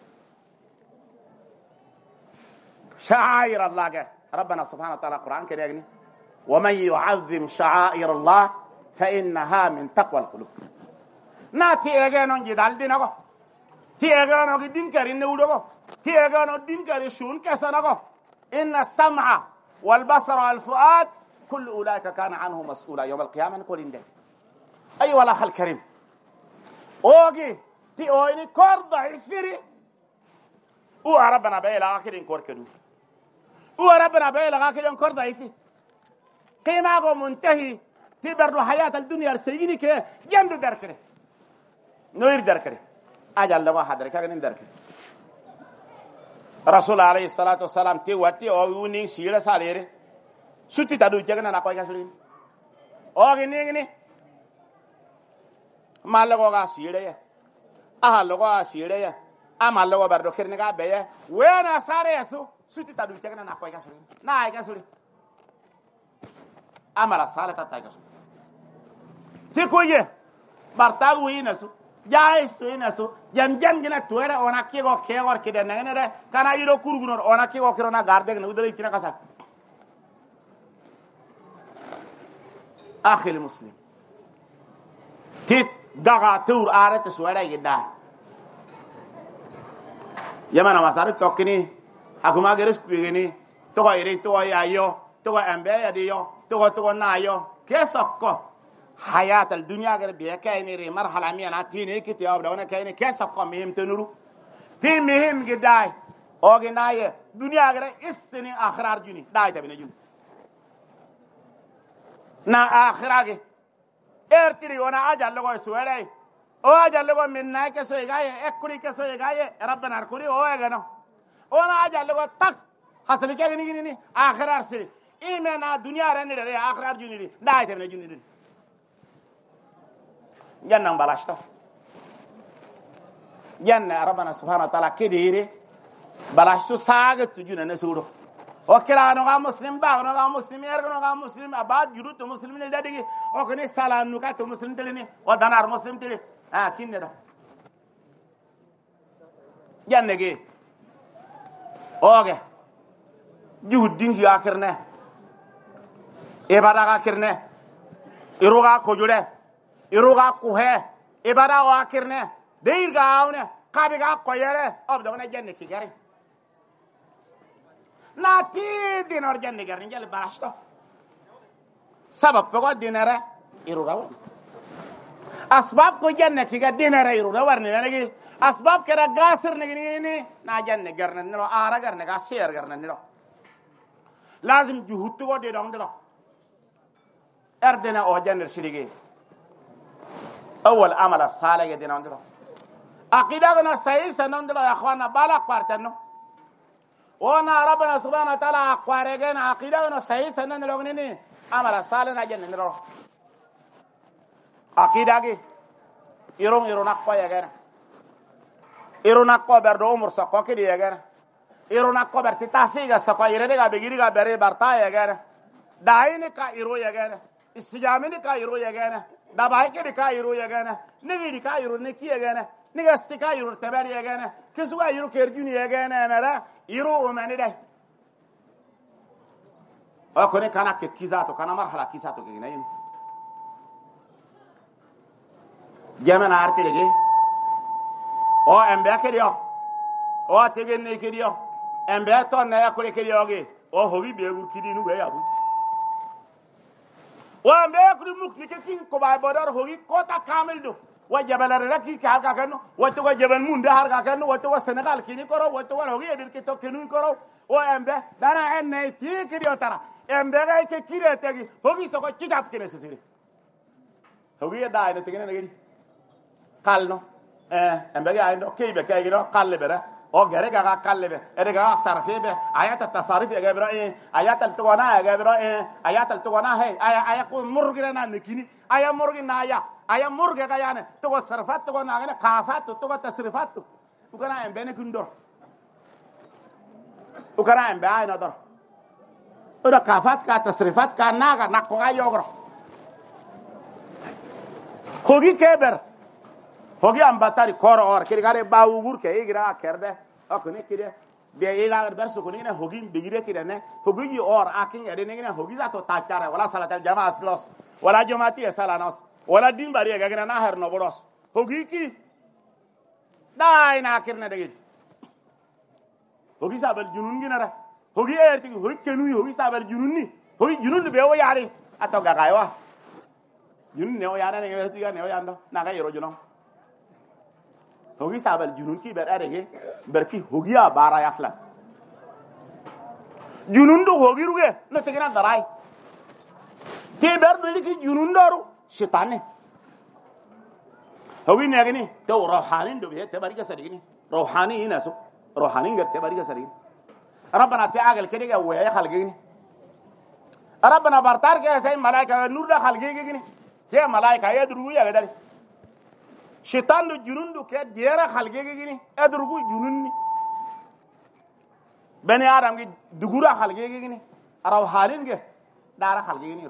شعائر الله ربنا سبحانه وتعالى القرآن كده يعني ومن يعظم شعائر الله فإنها من تقوى القلوب ناتي اغانو جدال دينغو تي اغانو دين كارين نودغو تي اغانو دين كاري شون كسنغو إن السمع والبصر والفؤاد كل أولئك كان عنه مسؤولا يوم القيامة نقول إنده أيها الأخ الكريم أوغي تي أويني كور ضعيفيري ربنا بيلا آخرين كور كدو ربنا بيلا آخرين كور ضعيفي قيمة منتهي تبرد حياة الدنيا السيئة كي جند دركري نوير دركري أجل لما حضرك أغنين دركري رسول عليه الصلاة والسلام تي واتي أغنين سيرا ساليري سوتي تدو جغنا نقوي كسرين أغنين malago ga sire ya aha logo asire ya ama logo bardo kirne ga beye wena sare yasu suti tadu tegna na koy gasuri na ay gasuri ama la sala ta tay gasuri ti koye bartagu inasu jais inasu jan gina tuere ona kigo kegor kide nangene kana iro kurgunor ona kigo kirona garde na udare kina kasa akhi muslim tit daga tur aret suara yida yamana masarif tokkini akuma geres kuigini to ko ire to ayo to ko ambe ya diyo to ko na yo kesakko hayat al dunya gar biya kayni ri marhala mi ana tini kiti abda ona kayni kesakko mihim tenuru ti mihim gidai o ginaye dunya gar isni akhrar juni dai tabina juni na akhirage ertiri ona ajal logo suere o ajal logo minna ke so igaye ekuri ke so igaye rabbana arkuri o egano ona ajal logo tak hasani ke ni akhirar siri imena dunya rani re akhirar juni dai tabina juni janna balashta janna rabbana subhanahu wa ta'ala kedire balashtu saga tujuna nasuro o kirano ga muslim ba no ga muslim er no ga muslim abad juru to muslim ne dadigi o ko ne sala nu ka to muslim telini o danar muslim teli kinne da janne ge oge juhuddin hi akirne ibada ga kirne iruga ko jure iruga ko he ibada wa kirne deir ga awne kabi ga ko yere obdo ne janne ki gari nati dinar janne gari njal barashto sabab ko dinara iruga wa asbab ko janne ki ga dinara iruga warne nagi asbab kera gasir ni na janne garna no ara garna ga ser garna no lazim juhuttu go de dong do erdena o janne shirige اول عمل الصالح يدنا ندرو عقيدتنا صحيح سنندرو يا اخوانا بالا قارتنو وانا ربنا سبحانه وتعالى اقوارغنا عقيدتنا صحيح سنندرو ني عمل الصالح نجن ندرو عقيدتي يرون اقوا يغنا يرون اقوا بردو عمر سقو كدي يغنا يرون اقوا برتي تاسيغا سقو يريغا بيغيرغا بري برتا يغنا دايني كا يرو يغنا استجامني كا يرو يغنا dabai ke ka yiro yagana nigi ka yiro ne ki yagana niga stika yiro tabari yagana kisuga yiro kerjuni yagana nara yiro o mane dai akone kana ke kizato kana marhala kizato ke nayin jamana arte lege o embe ke dio o tege ne ke dio embe to na yakure ke dio ge o hogi be gur kidi nu be yabu وامبي كل مكنيك كي كوباي بدر هوي كوتا كامل دو وجبل الركي كاركا كانو وتو جبل مون ده هاركا كانو وتو السنغال كيني كورو وتو هوي ادير كي تو كنو كورو وامبي دانا ان تي كريو ترى امبي غاي كي كيري تاغي هوي سوكو كيتاب كي نسيري هوي داي نتيغي نغي قالنو امبي غاي نو كي بكاي نو قال بره او غريغا قلبه ارغا صرفه ايات التصاريف يا جبر ايات التغنا يا جبر ايات التغنا هي اي كو مرغنا نكني اي مرغنا اي مرغا يعني تو صرفات تغنا غنا كافات تو تصريفات وكنا ام بين كندور وكنا ام باي ندور ودا كافات كا تصريفات كا ناغا نكو يوغر خوغي كبر hogi ambatari koro or kiri gare bawugur ke igra kerde akone kire be ila berso kone ne hogi bigire kire ne hogi or akin ede ne hogi za to takara wala salatal jamaa slos wala jamaati salanos wala din bari ga gina na her no boros hogi ki dai na kirne de hogi sabal junun ginara hogi erti hogi kenu hogi sabal jununni hogi junun be o yari ato ga gaywa junun ne o yara ne erti ga ne o yando na ga yoro juno hogi sabal junun ki ber arege berki hogiya bara yaslan junun do hogi ruge no tegena darai te ber do ki junun daru shaytan hogi ne gani to ruhanin do be te bari ka sarigini ruhani ina so ruhanin gar te bari ka sarigini rabbana ta'ala kediga wa khalgini rabbana bartar ke sai malaika nur da khalgini ke malaika yadru ya gadari shaitan do junundu ke dera khalge gini edrugu jununni bani adam gi dugura khalge gini araw halin ge dara khalge gini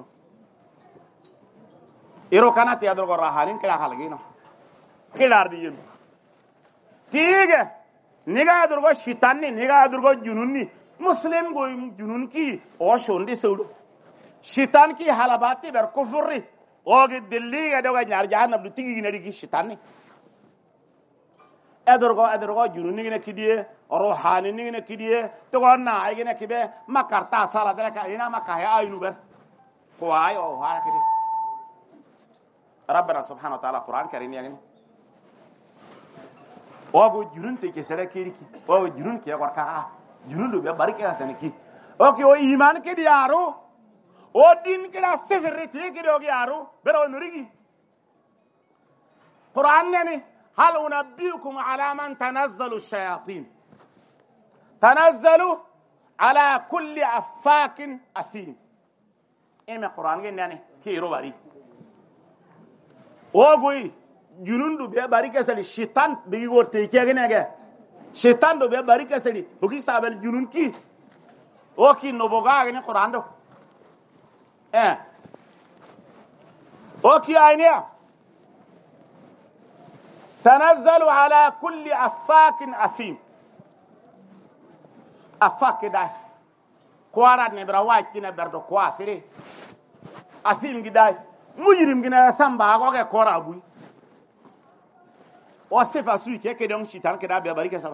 iro kana te adrugo rahalin kala khalge no kilar di yim tiige niga adrugo shaitan ni niga adrugo jununni muslim go junun ki o shondi sewdo shaitan ki halabati ber kufri oge dilli ga doga nyar jahannam du tigi gina digi shaitan ni edorgo jununi gina kidie rohani ni gina kidie to gonna ay gina kibe makarta sala dara ka ina makaya aynu ber ko ay o hala kidi rabbana subhanahu wa ta'ala quran karim yagin ogo junun te ke sere kidi ki o junun ke gorka junun do be barike asaniki oke o iman kidi yaro o din kida sefiriti kidi o yaro bero nurigi quran ne هل أنبئكم على من تنزل الشياطين تنزلوا على كل أفاك أثيم إما قرآن يعني كيرو باري وقوي جنون دو بيا باري كسلي الشيطان بيقول تيجي كنا الشيطان دو بيا باري كسلي هو كي سابل جنون كي هو كي نبوغا كنا قرآن دو هو كي عينيا تنزلوا على كل أفاك أثيم أفاك ده كوارا نبرواج كنا بردو كواسري أثيم كده مجرم كنا سامبا أقوى كورا أبوي وصفة سوي كده يوم شيطان كده بيبارك سبا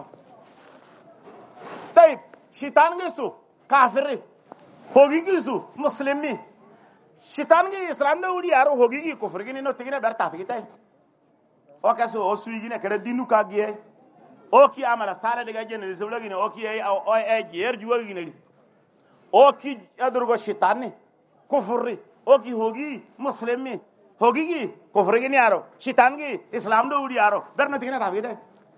طيب شيطان كيسو كافر هوجي كيسو مسلمي شيطان كي إسلام ده ودي أرو هوجي كي كفر كي نو تيجي نبرتا في كده o kaso o suigine kada dinu kagiye o ki amala sala daga jene zewlagine o ki ay ger juwagine li o ki adurgo shaytan kufri o ki hogi muslimi hogi ki kufri gine aro shaytan gi islam do udi aro berno tigina rafide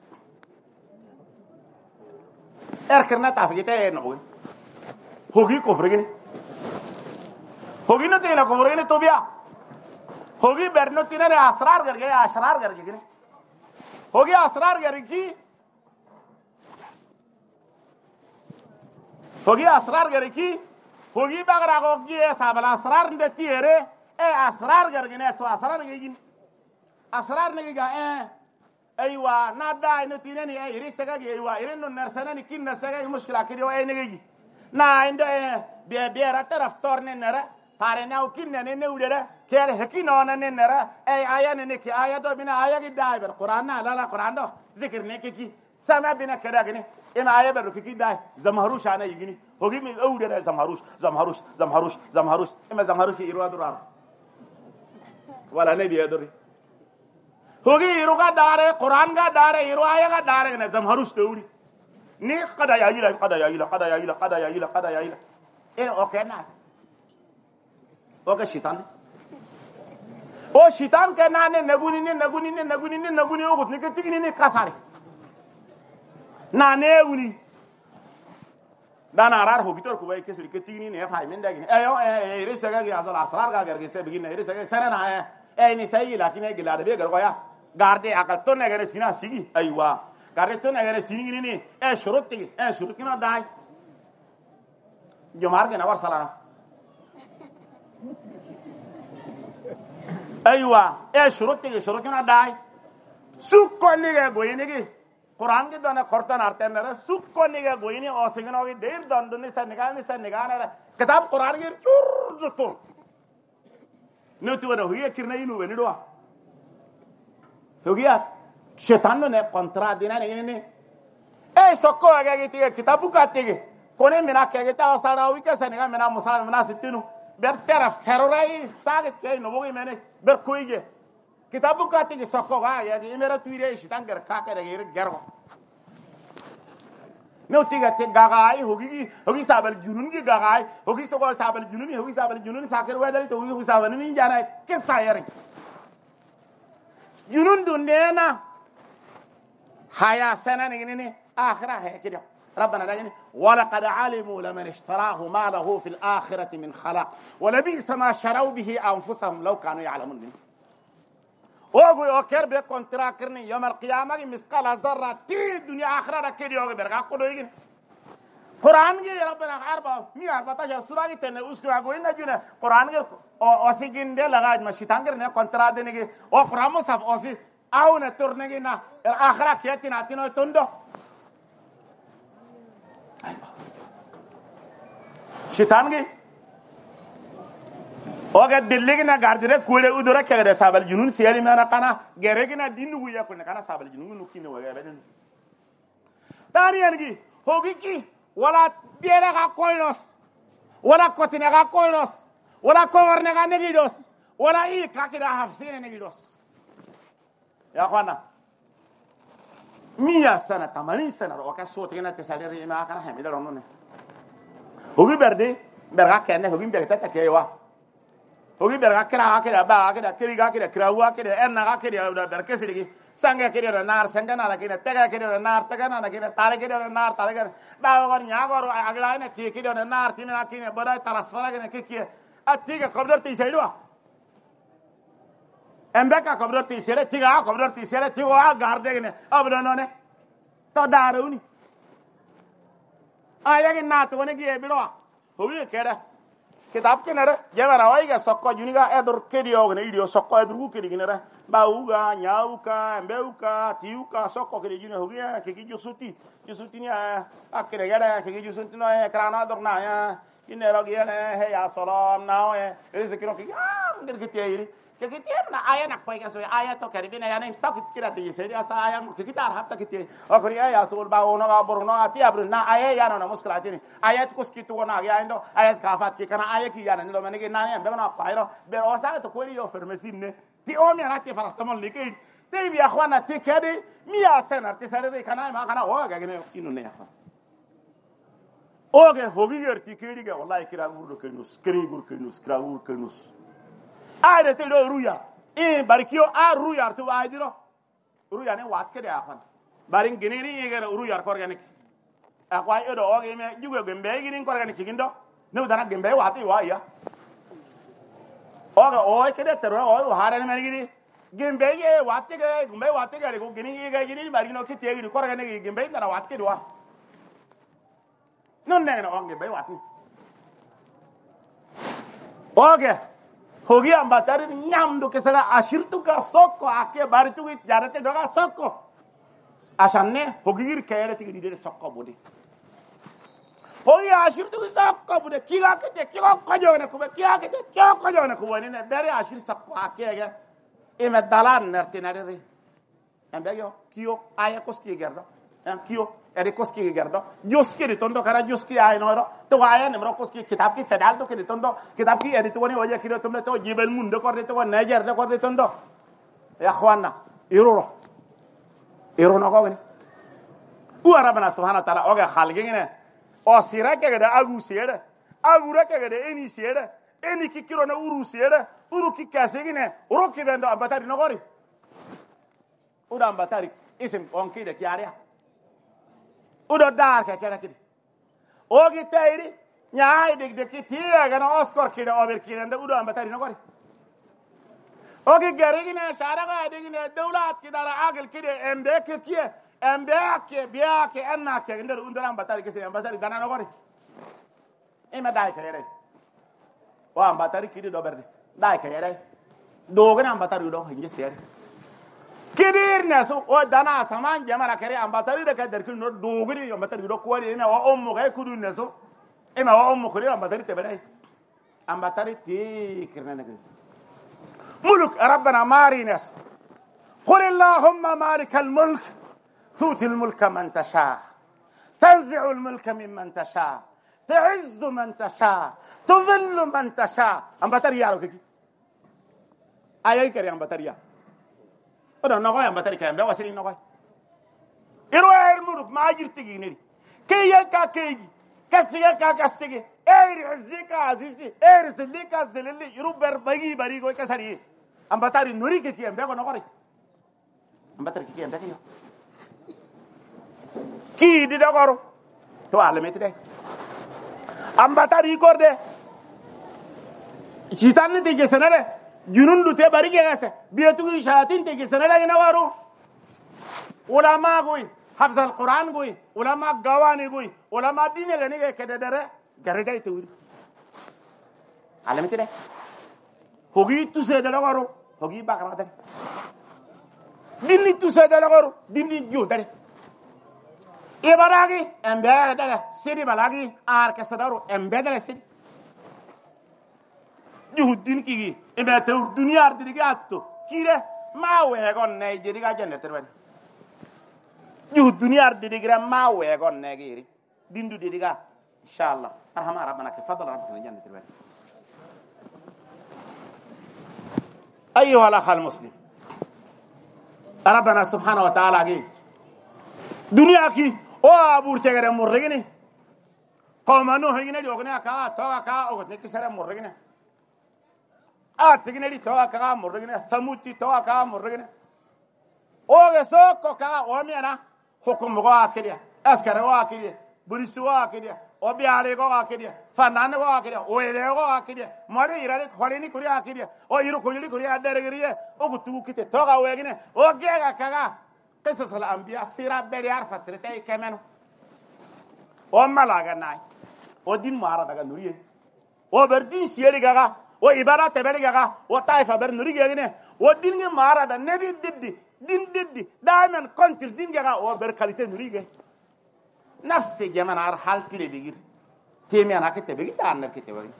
karna tafite no hogi kufri gine hogi no tigina kufri gine tobia होगी बैरनो तीन ने असरार कर गए असरार कर गए किने होगी असरार कर की होगी असरार कर की होगी बगरा को की साबला असरार ने तीरे ए असरार कर गए सो असरार गए किन असरार ने गया ايوا نادا انه तीन ने इरिसगा ايوا इरनो नरसना ने किन नरसगा मुश्किल आखिर ओ ने गई ना इंदे बेरा तरफ तोरने नरा parena ukinne ne udera kere hekino na ne nera ay aya ne ki aya do bina aya ki dai ber qur'an na la qur'an do zikr ne ki sama bina kada gane ima aya ber ki dai zamharush ana yigini hogi mi udera zamharush ima zamharush ki irwa durar wala nabi yadri hogi iruga dare qur'an ga dare iru aya ga dare ne zamharush to udi ni qada ya ila en okay na oka shaitan o shaitan ke nane naguni o gutni ke tigini ne kasare nane uni dana arar ho gitor ko bay kesri ke tigini ne fa min dagini ayo risaga ga azal asrar ga garge se bigin risaga sana na ni sayi lakin e gilada be gar goya garde akal to ne gare sina sigi aywa garde to ne gare sini ni shuruti na dai jomar ke na war sala ايوه شروطنا داي سوكونيغا غوينيغي قران كي دنا قرطن ارتنر سوكونيغا غويني اوسيغنوغي دير دندني سنغانا كتاب قران غير چور نوتو هي كيرناينو ونيدوا هوغيا شيطان نه كونترا دينا نيني اي سوكو اگا كي كتابو كاتيغي كوني مينا كيتا ساراوي كسنغا مينا مناسبتينو berteraf herorai saget kay no bogi mene ber koyge kitabu kati ki sokko ga ya gi mera tuire shitan ger ka ka ger gergo no tiga te gagai hogi sabal junun gi gagai hogi sokko sabal jununi saker wadali to hogi sabal ni jana ke sayere junun dunena haya sana ni akhirah he kido ربنا لجني ولقد علموا لمن اشتراه ما له في الآخرة من خلاق ولبئس ما شروا به أنفسهم لو كانوا يعلمون ogo o kerbe contrat kirni yamal qiyamah misqala zarra ti dunya akhirah kedi o berga ko do yigin Quran ge rabbana arba mi arba ta sura ge tene uska go ina juna Quran ge o sigin de laga ma shitangir ne contrat de ne ge o Quran mo saf osi awna turne ge na akhirah kiyatina tino tondo shitan ge oga dilligina gardire kule udura kegede sabal junun siyali mana kana geregina dinnu ya kunna kana sabal junun nukine waga beden tani yangi hogiki wala biere ga koinos wala kotine ga koinos wala koorne ga negidos wala i kakida hafsine negidos ya khwana 100 sana 80 sana waka sotina tesaliri ma kana hamida ronne hogi berde berga kenne hogi berga takewa hogi berga kira kira ba kira kiriga kira kirawa kira enna kira da berkesigi sanga kira nar sanga na kira tega kira nar tega na kira tare kira nar tare kira ba war nyagoro agla ne ti kira nar ti na kira bada tarasfara ne kiki atiga qabdar ti saidwa embeka qabdar ti sere tiga qabdar ti sere tiwa garde ne abdo ne to daruni ayagi na to ne gi ebilo hogi kera kitab kenara jabara waiga sokko juniga edur kedio ne idio sokko edur kedi ginara bauga nyauka mbeuka tiuka sokko kedi juna hogia keki jusuti ni akere yara keki jusuti no e krana dorna ya inero giene he ya salam na e ezekiro ki ngir gitieri keki tiemna aya nak pai kaso aya to karibina ya ne to kira ti sedi asa aya keki tar hafta kiti okori ya sul baono ga borno ati abruna aya ya no musklatini ayat kuskitu na ya indo ayat kafat ki kana aya ki ya ne lo menege na ya bena pairo be osa to kweli yo fermesine ti o mi rati farastamol likay te bi akhwana ti kedi mi asena ti sare kana ma kana o ga gene kinu ne ya oge hogi yerti kedi ga wallahi kira gurdo kenus kiri gur kenus kira gur kenus ayde te do ruya e barkio a ruya to aydiro ruya ne wat kede afan barin giniri yegere ruya ko organic akwa edo oge me jugo gembe ginin ko organic gindo ne udana gembe wati wa ya oge o kede tero o harane me gini gembe ye wati ge gembe wati ge ko gini ye gini barino ke te gini ko organic gembe ngara wat kede wa non ne na onge be watni oge hogi ambatari nyamdo kesara ashirtu ka sokko ake baritu jarate doga sokko asanne hogir kayere tigi dire sokko bodi hogi ashirtu sokko bodi kiga kete kiga kajone ko kiga kete kiga kajone ko woni ne bere ashir sokko ake ga ime dalan nertinare ambe yo kio aya koski gerdo en kio eri koski gerdo joski di tondo kara joski ay noro to aya nemro koski kitab ki fedal to ki tondo kitab ki eri to woni wajja kiro to to jibel mun de ko de to niger de ko de tondo ya khwana iroro no ko ni u arabana subhanahu wa ta'ala oga khalgi ne o sirake ga da agu sere agura ke ga de eni sere eni ki kiro na uru sere uru ki kasegi ne uru ki bendo ambatari no gori uda ambatari isim onki de kiaria udo dar ka kera kidi ogi tayri nyaay de kitiya gana oskor kide over kide udo ambatari no gori ogi garigi ne sharaga de ne dawlat kidara agel kide embe ke kiye embe ke biya ke anna ke nder undara ambatari ke se ambatari gana no gori ema dai ka yere wa ambatari kide do berde dai ka yere do gana ambatari do hinje sere kidir nasu o dana saman jamara kare ambatari da kadar kin no dogri ambatari do ko ina wa ummu ga kudu nasu ina wa ummu khuri ambatari te balai ambatari ti kirna ne mulk rabbana mari nas qul allahumma malik al mulk tuti al mulka man tasha tanzi'u al mulka mimman tasha ta'izzu man tasha tudhillu man tasha ambatari yaro kiki ayay kare ambatari ya odo no ko ambatari kambe wasiri no ko iro er muruk majir tigi ne keye ka keji kasiga ka kasige er zika azizi er zilika zilili iru barbagi bari go kasari ambatari nuri ke kambe ko no ko ambatari ke kambe ke ki di da goro to alemeti de ambatari gorde jitani de gesenere junundu te bari gese bietu shayatin te gisana la ina waru ulama goy حفظ القرآن قوي علماء قواني قوي علماء دين غني كده دره غرغاي توري علمتي ده هوغي توسه ده لغورو هوغي باكرا ده ديني توسه ده لغورو ديني جو ده إبراغي أمبيا ده سيدي بلاغي كسدارو أمبيا ده سيدي يهود دين كي إبا تور دنيا أردريكي أتو كيره ما ويغون نيجيريكا جنة تربي يهود دنيا أردريكي ما ويغون نيجيري دين دو ديريكا إن شاء الله أرحم ربنا كفضل ربنا جنة تربي أيها الأخ المسلم ربنا سبحانه وتعالى كي دنيا كي او ابور تگره مرغني قوم نوح يني دوغنا كا توغا كا او تكسر مرغني تگني توغا كا مرغني ثموتي توغا كا مرغني او سوكو كا او مينا حكم غوا كديا اسكر غوا كديا بوليس غوا كديا او بيالي غوا كديا فنان غوا كديا او يلي غوا كديا ماري يرالي خوليني كوريا كديا او يرو كولي كوريا درغريه او تو كيت توغا ويغني او جيغا كا قصص الأنبياء سيرة بريار فسرتها كمان وما لاغناي ودين مارا نوريه وبردين سيري غا وإبارة تبري غا وطائفة بر نوريه غني ودين مارا دا نبي دين دائما كونتر دين غا وبر كاليتي نوريه نفس جمان ار حال تلي بيغير تيمي انا كتي بيغي دان كتي بيغي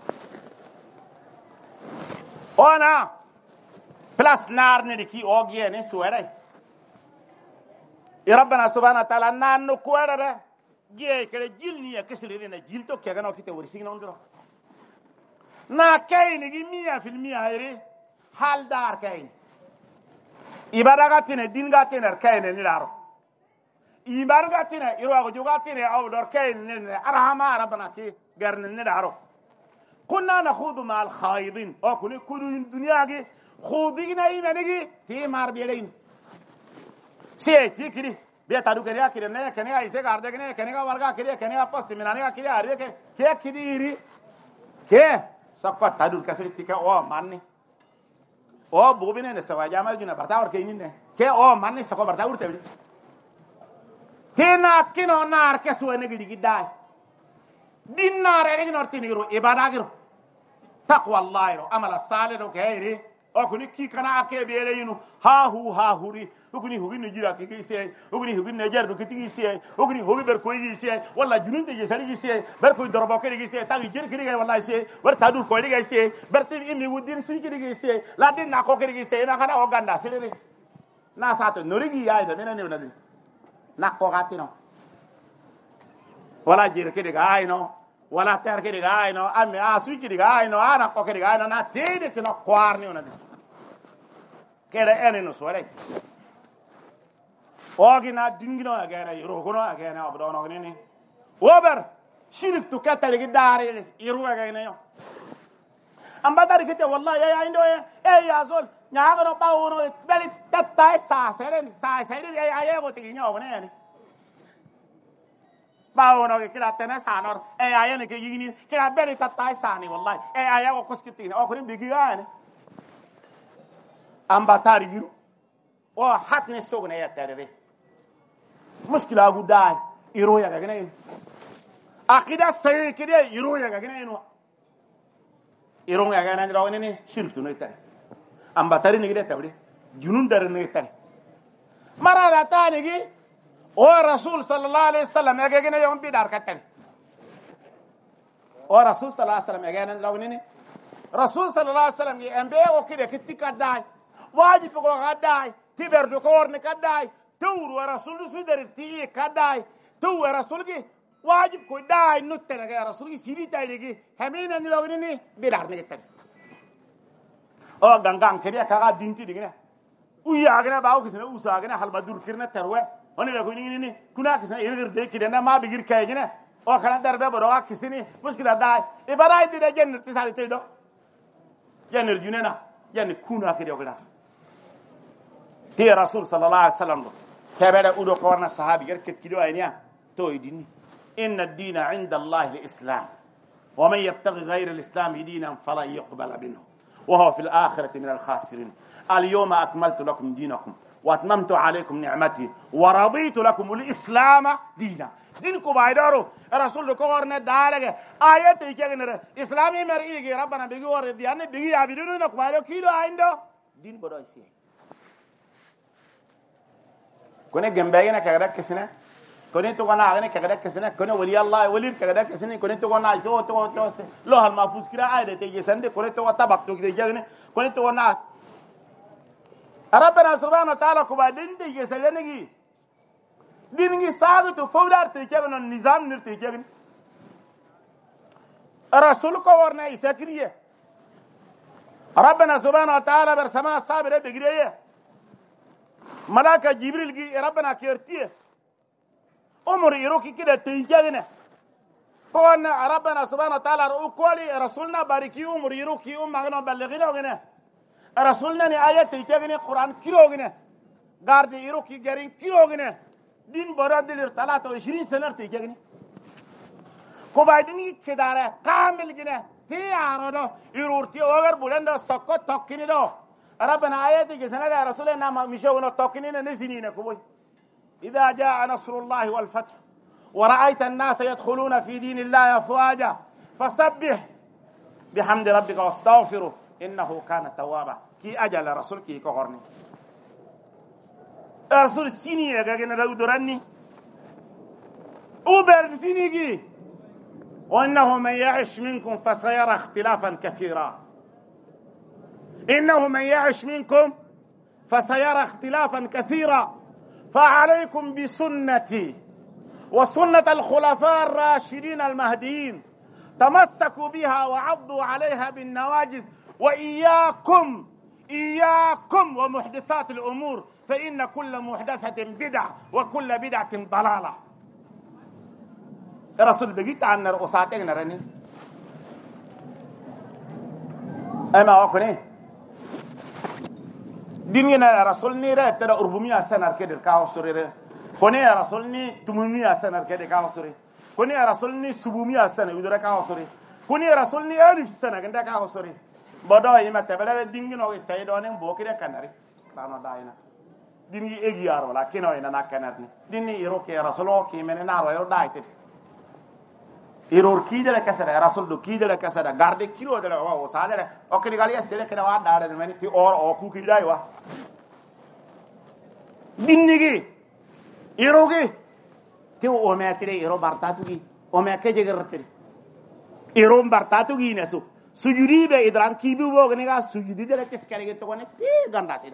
انا بلاس نار نديكي اوغي ني سويراي يا ربنا سبحانه وتعالى نانو كوارا جي كده جيلني كسرينا جيلتو كيغانو كيتو ورسينا ندرو نا كاين جي 100% هيري حال دار كاين ibaragatina dingatina كاين ني دارو ibaragatina يروغ جوغاتنا او دور كاين ارحم ربنا كي غرن ني دارو كنا نخوض مع الخائضين او كل الدنيا جي خوضينا يمنجي تي مار بيلين سيتي كري بيتادو كريا كرينا كنيا ايسه غارده كنيا ورغا كريا كنيا باس مينانيا كريا اريه كي كديري كي سكو تادو كسرتيكا او ماني او بوبينه نسوا جامل جنا برتاور كينين كي او ماني سكو برتاور تبلي تينا كينو نار كسو نغدي غداي دين نار ريغ نورتينيرو اباداغيرو تقوى الله رو عمل الصالح كيري okuni kikana akebele yinu ha huri okuni hugi nijira kikise okuni hugi nejer do kitise okuni hugi ber ko yise walla jununte je sali yise ber ko dorbo ko yise tagi jer kiri walla yise ber tadu ko yise ber tim imi wudin sun kiri yise la din na ko kiri yise na kana o ganda sirere na sato norigi yaay da mena ne na ko gatino wala jer kiri gaay no wala ter kiri gaay no ame asu kiri gaay no ana ko kiri gaay no na tede tino kwarni onadi kere ene no sore ogi na dingino agena yoro kono agena abdono gnini wober shirik to katale gidare yiru agena yo ambadari kete wallahi ya indo ya zol nyaago no bawo no beli tatta sa sere ya go tigi nyo ne bawo no kila tena sanor ya ne ke yini kila beli tatta sa ni wallahi ya go koskiti o ko bigi ya ambatari yiru o hatne sogne ya tarebe muskila gudai iro ya gagana yin akida sai kide iro ya gagana yin iro ya gagana ndo ne shirtu no tare ambatari ne gide tawde junun dar ne tare marara tani gi o rasul sallallahu alaihi wasallam ya gagana yon bidar katare o rasul sallallahu alaihi wasallam ya gagana ndo ne rasul sallallahu alaihi wasallam ye ambe o kide kitika dai واجب كو غداي تبر دكور نكداي تور ورسول سدر تي كداي تو رسولك واجب كو داي نتر يا رسول سيدي تايلي همين ان لوغني بيدار نيتن او غانغان كريا كا دينتي ديغنا ويا غنا باو كسنا وسا غنا حل بدور كرنا تروه وني لكو ني كنا كسنا يرغر دي كدنا ما بيغير كايغنا او كلا دربه بروا كسني مشكله داي ابراي دي جنر تسالي تيدو جنر جننا جن كونا كدي وغلا تي رسول صلى الله عليه وسلم تابع اودو قرنا صحابي يركت كيدو اينيا تو يديني ان الدين عند الله الاسلام ومن يبتغي غير الاسلام دينا فلا يقبل منه وهو في الآخرة من الخاسرين. اليوم أكملت لكم دينكم وأتممت عليكم نعمتي ورضيت لكم الإسلام دينا. دينكم بايدارو رسول كورنا دارك آيات يكينر إسلامي مريجي ربنا بيجور ديانة بيجي عبيدونو نكمالو كيلو عندو دين بدوسي. كونه جنبينا كذا كسنة كونه تقولنا أغنى كذا كسنة كونه ولي الله ولي كذا كسنة كونه تقولنا تو لو هالمافوس كلا عادة تيجي سند كونه تقول تبعك تو كذا جاني كونه تقولنا ربنا سبحانه وتعالى كبادين تيجي سلني دينغي ساغ تو فودار تيجي النظام نر تيجي رسول كورنا يسكريه ربنا سبحانه وتعالى برسما صابر بغريه ملاك جبريل جي ربنا كيرتيه عمر يروكي كده تيجينا كون ربنا سبحانه وتعالى قولي رسولنا باركي عمر يروكي ماغنا بلغينا وغنا رسولنا ني ايات تيجينا قران كيروغنا غارد يروكي غارين كيروغنا دين برادل 23 سنه تيجينا كوبايدني كداره كامل جنا تي عرضو يرورتي اوغر بولند سكو توكيني دو ربنا آياتك سنة رسولنا مشونا توكنين نزنين كبوي إذا جاء نصر الله والفتح ورأيت الناس يدخلون في دين الله أفواجا فسبح بحمد ربك واستغفره إنه كان توابا كي أجل رسول كي كهرني رسول سيني يغاقنا لو درني أوبر سيني كي وإنه من يعش منكم فسيرى اختلافا كثيرا إنه من يعش منكم فسيرى اختلافا كثيرا فعليكم بسنتي وسنة الخلفاء الراشدين المهديين تمسكوا بها وعضوا عليها بالنواجذ وإياكم ومحدثات الأمور فإن كل محدثة بدعة وكل بدعة ضلالة. الرسول بقيت عن رؤساتين نرني أما وكني ديننا رسولني را ترى 400 سنة كده كاوسوري كوني رسولني 800 سنة كده كاوسوري كوني رسولني 700 سنة يدرا كاوسوري كوني رسولني 1000 سنة كده كاوسوري بدو يما تبلا ديننا ويسايدون بوكيده كناري سكرانو داينا ديني اغيار ولا كينو ينا كنارني ديني يروكي رسولو كي من نارو يرو دايتي يرور كيدل كسر رسول دو كيدل كسر غارد كيلو دل او سادر او كدي غالي اسيله كده وا دار من تي اور او كو كي داي وا دينيغي يروغي تي او ماتري يرو بارتاتوغي او ما كجيغرتري يرو بارتاتوغي نسو سجودي به ادران كيبو بوغنيغا سجودي دل تسكاريغي تو ني تي غانداتي دو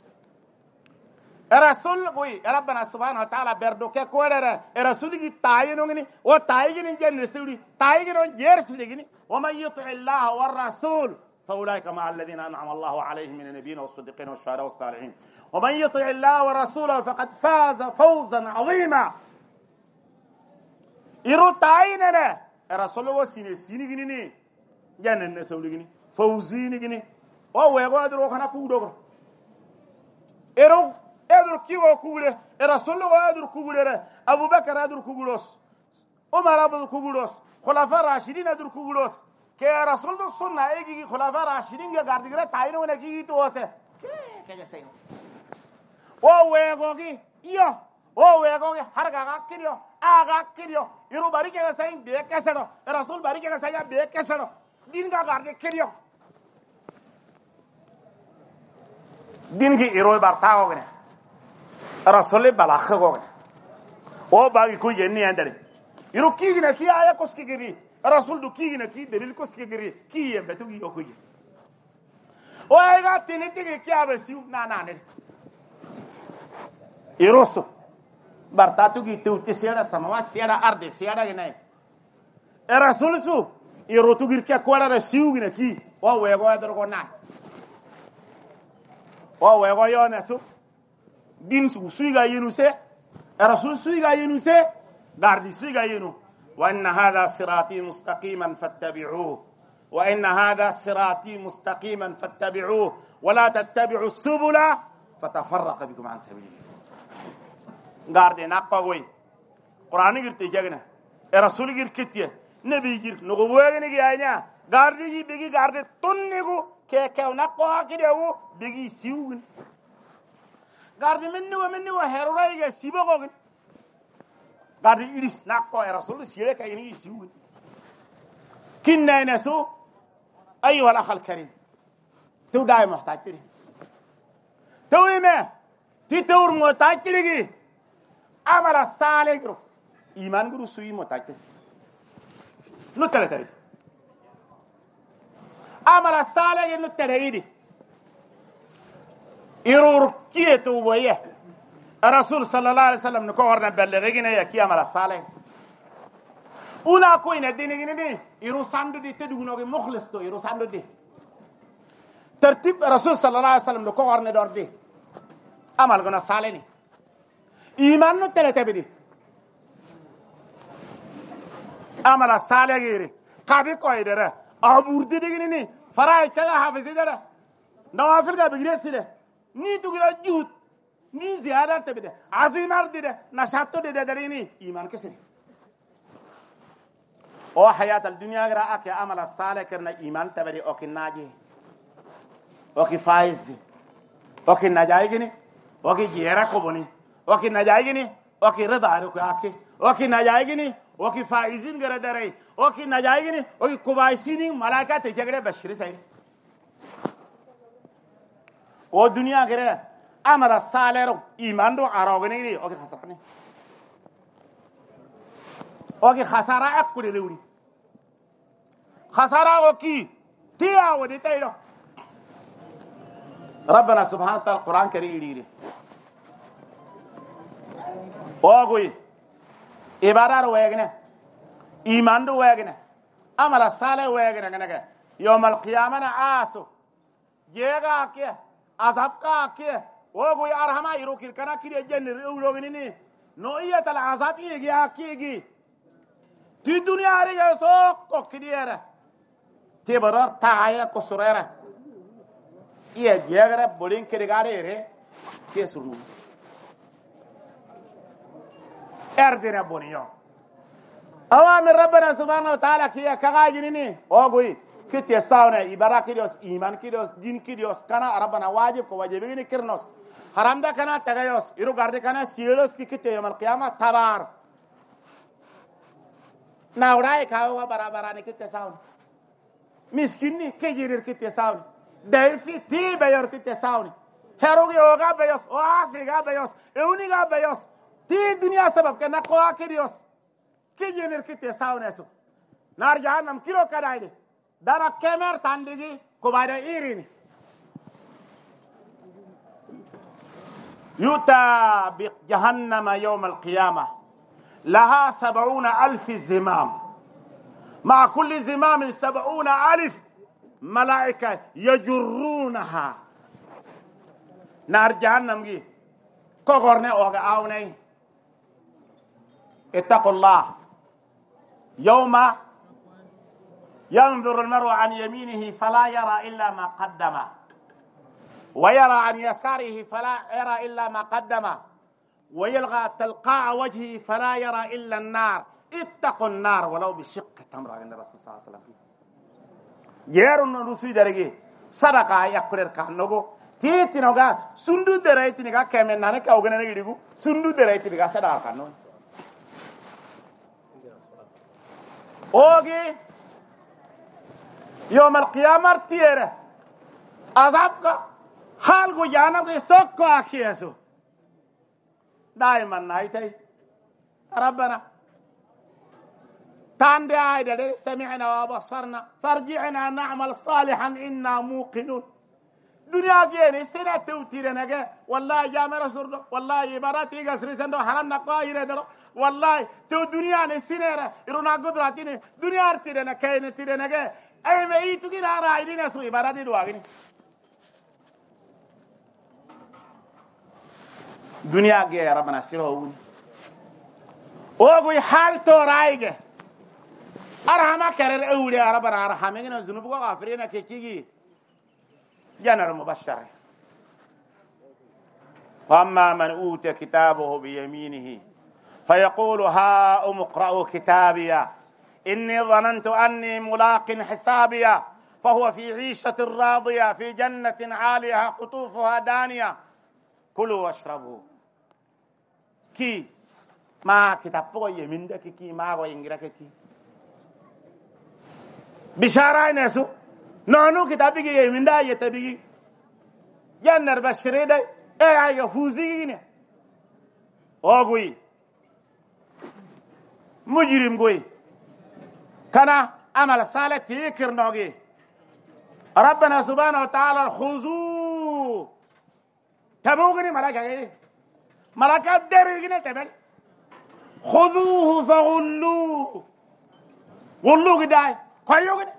رسول قوي ربنا سبحانه وتعالى بردوك كورر رسولي تاينونغني و تايغين جن رسولي تايغين جيرسليغني ومن يطع الله والرسول فاولئك مع الذين انعم الله عليهم من النبيين والصديقين والشهداء والصالحين ومن يطع الله ورسوله فقد فاز فوزا عظيما. يرو تايننا رسول وسيني سينيغني جن رسوليغني فوزينيغني او ويغو ادرو كنا كودو يرو ادر كيو كوغله رسول الله ادر كوغله ابو بكر ادر كوغلوس عمر ادر كوغلوس خلفاء راشدين ادر كوغلوس كي رسول الله سنة ايغي خلفاء راشدين غاردغرا تاينو نكي توسه كي سيو او ويغوغي يو او ويغوغي هرغا كيريو اغا كيريو يرو باريكا ساين بيكسرو رسول باريكا سايا بيكسرو دينغا غارد كيريو دينغي يرو بارتاوغني رسول بلاخو او باغي كو يني اندري يرو كيغنا كي ايا كوسكيغري رسول دو كيغنا كي دليل كوسكيغري كي يمبتو يوكو او ايغا تينيتي كي ابسيو نانا يروسو برتاتو كي توتي سيرا سماوات سيرا ارض سيرا غناي رسول سو يروتو غير كي كولا رسيو غنا كي او ويغو ادرغو نا او ويغو يونسو دين سويغا ينوسه رسول سويغا ينوسه غاردي سويغا ينو وان هذا صراطي مستقيما فاتبعوه وان هذا صراطي مستقيما فاتبعوه ولا تتبعوا السبل فتفرق بكم عن سبيله غاردي ناقوي قران غيرتي جاغنا رسول غير كتيه نبي غير نغو وغني غاينا gardi bigi gardi tonnigu ke na ko akidewu bigi siwun gardi minni wa herurai ga sibogo gardi iris na ko rasul sire ka ini siwun kinna nasu ايها الاخ الكريم تو داي محتاج تو ما تور محتاج لي عمل صالح ايمان غرو سوي محتاج لو تلاتري عمل صالح لو تلاتري يرور كيتو ويه الرسول صلى الله عليه وسلم نكورنا بلغينا يا كي عمل صالح una ko ina dine gine iru sandu di tedugo no mukhlis to iru sandu di tertib rasul sallallahu alaihi wasallam ko warne dordi amal gona saleni iman no tele tabidi amala sale gire kabi ko idere aburdi de gine faray kala hafizi dere nawafil ga bigire sile ni tugira juhud ni ziyada tabide azimar de nashato de dere ni iman kesini او حياه الدنيا غير اك عمل الصالح كرنا ايمان تبري اوكي ناجي اوكي فايز اوكي نجايغني اوكي جيرا كوبوني اوكي نجايغني اوكي رضا ركو اكي اوكي نجايغني اوكي فايزين غير دري اوكي نجايغني اوكي كوبايسين ملائكه تجغره بشير سي او دنيا غير عمل الصالح ايمان دو اروغني اوكي خسرني اوكي خساره اكل لوري خساره اوكي تيا ودي تايلو ربنا سبحانه وتعالى القران كريم يري اوغوي عبارة ويغنه ايمان دو ويغنه عمل صالح ويغنه غنغه يوم القيامه اسو جيغا كي عذاب كي اوغوي ارحما يروكير كنا كي جن اولوغني نو ايت العذاب يجي اكيغي في الدنيا رجع سوق كديرة تبرر تاعيا كسريرة إيه جيغرة بولين كديغاري ري كيسرنو أردنا بونيو أوامر ربنا سبحانه وتعالى كي كغاجنيني أوغوي كتي ساونا إبارة كيدوس إيمان كيدوس دين كيدوس كنا ربنا واجب كواجبيني كرنوس حرام دا كنا تغيوس إرو غاردي كنا سيلوس كي كتي يوم القيامة تبار ناوراي كاوا برابراني كتي ساون مسكيني كجيرير كتي ساون دايفي تي بيور كتي ساون هيروغي اوغا بيوس اواسيغا بيوس اونيغا بيوس تي دنيا سبب كنا قوا كيديوس كجيرير كتي ساون اسو نار جهنم كيلو كدايدي دارا كامير تانديجي كوبايدا ايريني يوتا بجهنم يوم القيامه لها 70,000 زمام مع كل زمام 70,000 ملائكة يجرونها نار جهنم جي كوغورني اوغا آوني اتقوا الله يوم ينظر المرء عن يمينه فلا يرى إلا ما قدم ويرى عن يساره فلا يرى إلا ما قدم ويلغى تلقاء وجهه فلا يرى إلا النار اتقوا النار ولو بشق تمرة عند الرسول صلى الله عليه وسلم جيرون رسول درجة صدقة يأكل كانوغو تيتي نوغا سندو دريتي نيغا كمن نانا كاوغنا نيغيغو سندو دريتي نيغا صدقة كانو اوغي يوم القيامة تيره عذابك حالكو جانب سوكو اكيسو دائما نايتي ربنا تاندي عايدة سمعنا وبصرنا فارجعنا نعمل صالحا إنا موقنون دنيا جيني سنة توتيرنا والله جامع رسول والله عباراتي قصري سندو حرام نقايرة درو والله تو دنيا نسينة إرونا قدراتين دنيا ارتيرنا كاين تيرنا أي ما يتوكي نارا عيدين سو عباراتي دواغني دنيا جي ربنا سيروون اوغوي حال تو رايغه ارحمه كرر اولي ربنا ارحمنا ذنوب غافرين كيكي جنر مبشر واما من اوتي كتابه بيمينه فيقول ها اقرأوا كتابي إني ظننت أني ملاق حسابيا فهو في عيشة راضية في جنة عالية قطوفها دانية كلوا واشربوا كي ما كتابو يمين ده كي ما هو ينغرا كي بشارة نسو نانو كتابي يمين ده يتبي جنر بشري ده أي فوزين أوغوي مجرم غوي كنا عمل صالح تيكر نوغي ربنا سبحانه وتعالى خذوا تبوغني ملاكا دريغني تبل خذوه فغلوه غلوه داي كويوغني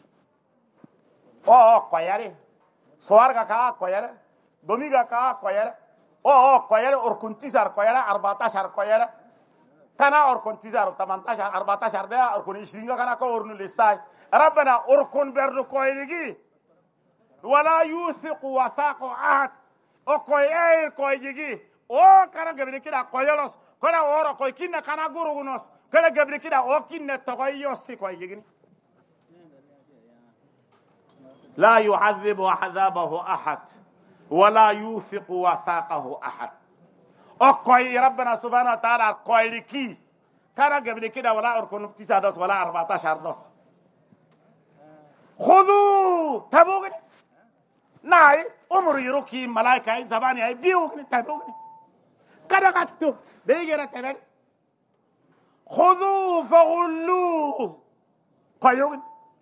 كوياري سوارغا كا كوياري دوميغا كا كوياري كوياري اوركونتيزار كوياري 14 كوياري كنا اوركونتيزار 18 14 ده اوركون 20 كنا كورنو لساي ربنا اوركون بردو كويرغي ولا يوثق وثاق عهد او كوي كويجي او كنا غبري كده كويلوس كنا اورو كوي كنا كنا غوروغنوس كنا غبري كده او كنا تكويوس كويجي لا يعذب عذابه احد ولا يوثق وثاقه احد او كوي ربنا سبحانه وتعالى كويلكي كنا غبري كده ولا اوركون 9 ولا 14 دوس خذوا تبوغني ناي عمر يروكي ملائكة زباني أي بيوغني تبوغني كذا قتو بيجرا تبل خذوه فغلوه قيوغني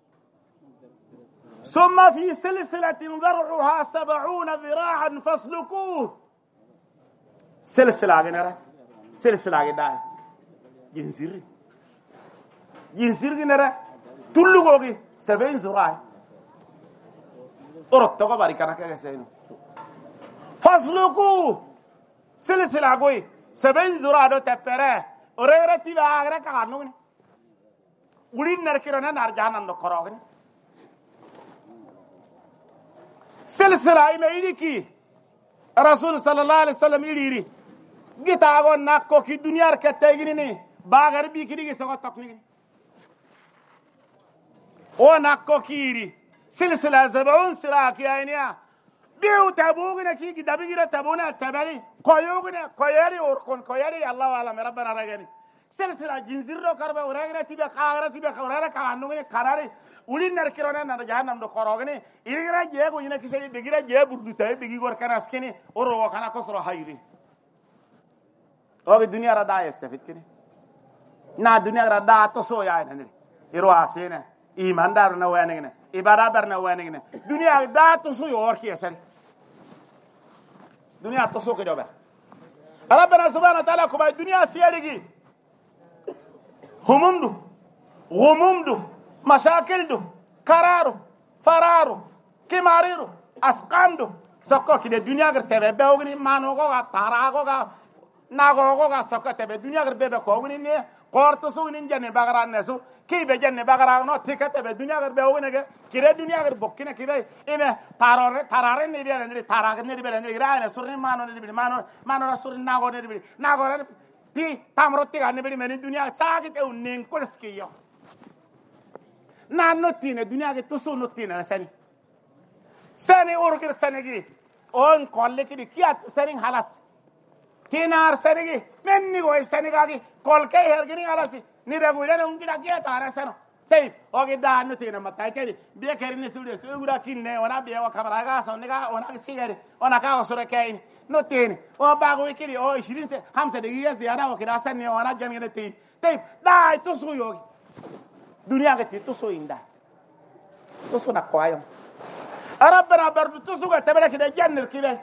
ثم في سلسلة ذرعها 70 ذراعا فاسلكوه سلسلة غنرا سلسلة غدا جنسير غنرا تلوغوغي 70 ذراع أردتك باركنا كأسينه فاسلكوه سلسلة قوي 70 ذراع دو تبره أريرتي بأغرى كعنوني ولين نركيرنا نرجعنا نقرأني سلسلة إما إليكي رسول صلى الله عليه وسلم إليري جيت أقول ناكو كي الدنيا ركتاجيني باغر بيكري سوى تقنيني أو ناكو كيري سلسلة 70 سلاك يا إنيا بيو تابوغنا كي دبيغنا تابونا تبالي كويوغنا كوياري أوركون كوياري الله أعلم ربنا رجعني سلسلة جنزيرو كربا ورغنا تبي كاغرا تبي كورارا كانوغنا كاراري ولين نركيرونا نرجعنا ندخوراغني إيرغنا جيغو ينا كيسري بيغرا جيب بردوتاي بيغور كناسكني أورو وكانا كسرو هايري أو الدنيا ردا يستفيد كني نا الدنيا ردا تسو يا إنني يرو حسينه إيمان دارنا وينغنا إبارة وينغنا دنيا دا تسو يوركي يسري دنيا تسو كده بقى ربنا سبحانه وتعالى كوبا الدنيا سياريجي همومدو غمومدو مشاكلدو كارارو فرارو كماريرو أسقامدو سكو كده الدنيا غير تبى بيوغني مانوغا تاراغوغا ناغوغا سكو تبى الدنيا غير بيبى كوغني ني قارتسو نينجاني باغران نسو كي بجاني باغران نو تيكا تبى الدنيا غير بيوغني كده الدنيا غير بوكينا كده إيه تارارين نبي لندري تاراغ نبي لندري غير سورين مانو نبي مانو سورين ناغو نبي ناغو تي تامروتي غاني نبي من الدنيا ساكت أو نينكولسكيو نانوتين الدنيا غير تسو نوتين سني أوركر سنيجي أون كله كده كيات سنين خلاص تينار سنيجي مني قوي سنيجاكي كل كي هرجني خلاصي نيرجويدا نونكي كيات أرسانو طيب أوكي ده نوتين ما تايكلي بيكرني سودا كينه وانا بيا وكبراغا سونيكا وانا سيجاري وانا كاو سوركاين نوتين وباغوي كده أو 20 5 دقيقة زيادة وكده سني وانا جميع نوتين طيب ده تسوي يوكي دنيا كتير تسوي إندا تسوي نقايم ربنا برضو تسوق تبرك كده جنة كده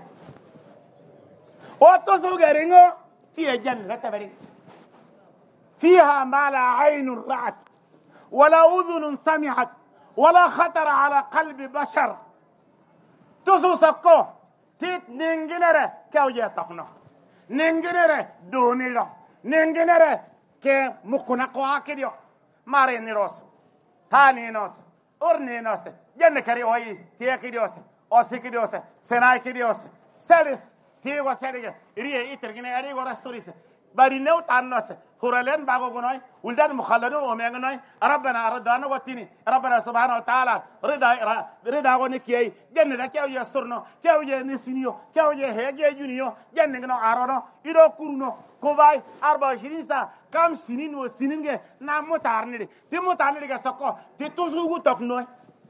وتسوق رينو فيها جنة تبرك فيها ما لا عين رأت ولا أذن سمعت ولا خطر على قلب بشر تسوق سكو تيت نينجنره كوجه تقنا نينجنره دونيلا نينجنره كه مكنا قواكيديو مارين روس ثاني نوس أورني نوس جنة كري وهاي تياكي ديوسه أوسيكي ديوسه سنايكي ديوسه سادس تيجو سادية إريه إتركينه أريه غورا ستوريسه bari new tannos huralen bago gonoy ولدان مخلدون وميغنوي ربنا رضانا وتيني ربنا سبحانه وتعالى رضا ونكي جنة كيو يسرنا كيو ينسينيو كيو يهيجي جونيو جنة نو عرونو إدو كورنو كوباي 24 ساعة كم سنين وسنين نامو تارنيري تيمو تارنيري كسكو تيتوزوغو تكنوي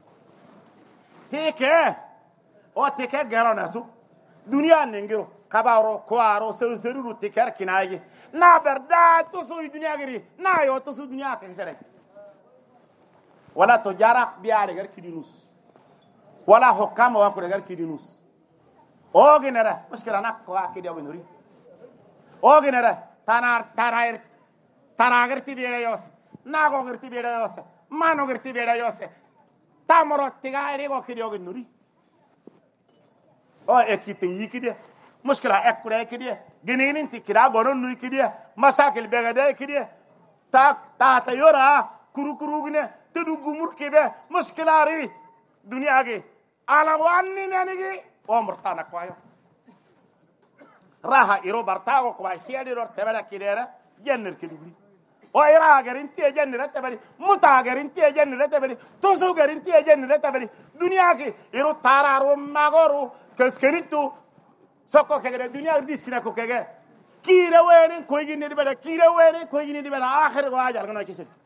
تيكي او تيكي غيرو ناسو دنيا ننجرو kabaro kwaro seru tikar kinaye na berda to so dunya gari na yo to so dunya kan sere wala to jara biare gar kidinus wala hokam wa ko gar kidinus o genera muskila nak ko akidi o nuri o genera taragar ti bere yos na go gerti bere yos mano gerti bere yos tamoro tigare go kidi o nuri o ekite yikide مشكلة أكبر كده جنين تكرا قرن نوي كده مشاكل بغدا كده تا يورا كرو جنة تدو جمر كده مشكلة ري دنيا كي على واني نانيكي ومرتانا كوايو راها إيرو برتاعو كواي سيادي رو تبلا كده جنر كدولي وإيرا غرينتي جنر تبلي متا غرينتي جنر تبلي توسو غرينتي جنر تبلي دنيا كي إيرو تارا رو ماغورو كسكريتو soko kege dunia diskina ko kege kire wene ko yini dibara kire wene ko yini dibara akhir ko ajal ngono ci sel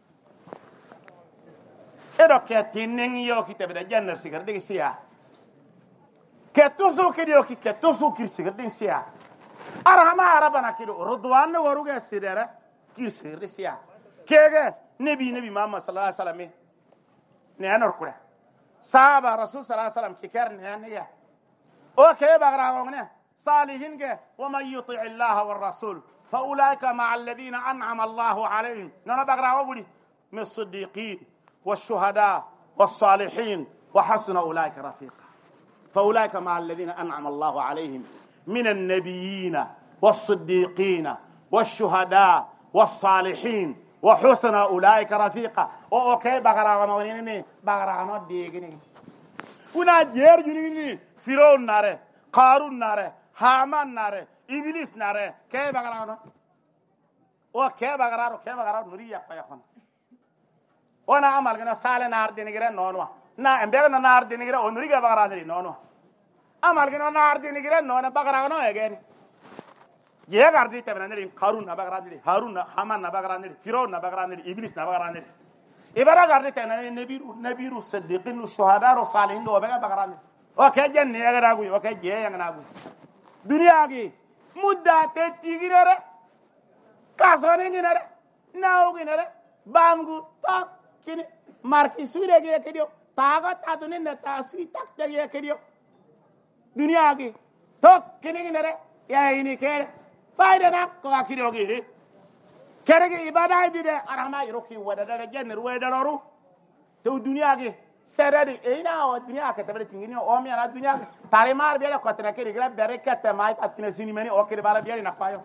edo ke tinen yo kitabe da jannar sigar de siya ke toso ke dio ke toso kir sigar de siya arhama arabana kido ridwan waruga sidara kir sigar de siya kege nabi muhammad sallallahu alaihi wasallam ne anor kula sahaba rasul sallallahu alaihi wasallam kikar ne ya o ke bagra ngone صالحين ومن يطع الله والرسول فأولئك مع الذين أنعم الله عليهم نحن بقرأ وقولي من الصديقين والشهداء والصالحين وحسن أولئك رفيقا فأولئك مع الذين أنعم الله عليهم من النبيين والصديقين والشهداء والصالحين وحسن أولئك رفيقا وأوكي بقرأ ونونيني بقرأ ونوديني ونجير جنيني فرعون ناره قارون ناره هامان ناره إبليس ناره كيف بقرأنا وكيف بقرأ نوريا قياخون وانا عمل كنا سال نار دينغرا نونوا نا امبيغنا نار دينغرا ونوريا بقرأ دي نونوا عمل كنا نار دينغرا نونا بقرأ نو يغيري جيه غاردي تبنا نري قارون بقرأ دي هارون هامان بقرأ دي فرعون بقرأ دي إبليس بقرأ دي إبرا غاردي تبنا نبيرو الصديقين والشهداء والصالحين بقرأ دي وكي جنة يغراغوي وكي جيه يغراغوي دنيا كي مدة تيجينره كاسوني جينره ناو جينره بامغو تاك كني ماركي سويره كي كديو تاغا تادوني نتا سوي تاك تاغي كديو دنيا كي توك كني جينره يا إني كير فايدنا كوا كديو كيري كرجي إبادة يدي أرحمة يروكي ودا جنة ودا لورو تو دنيا كي سرادي إينا والدنيا كتبت تيجيني أمي أنا الدنيا تاريمار بيلا كتر كيري غير بركة ماي تكين سيني مني أوكي بارا بيلا نقايو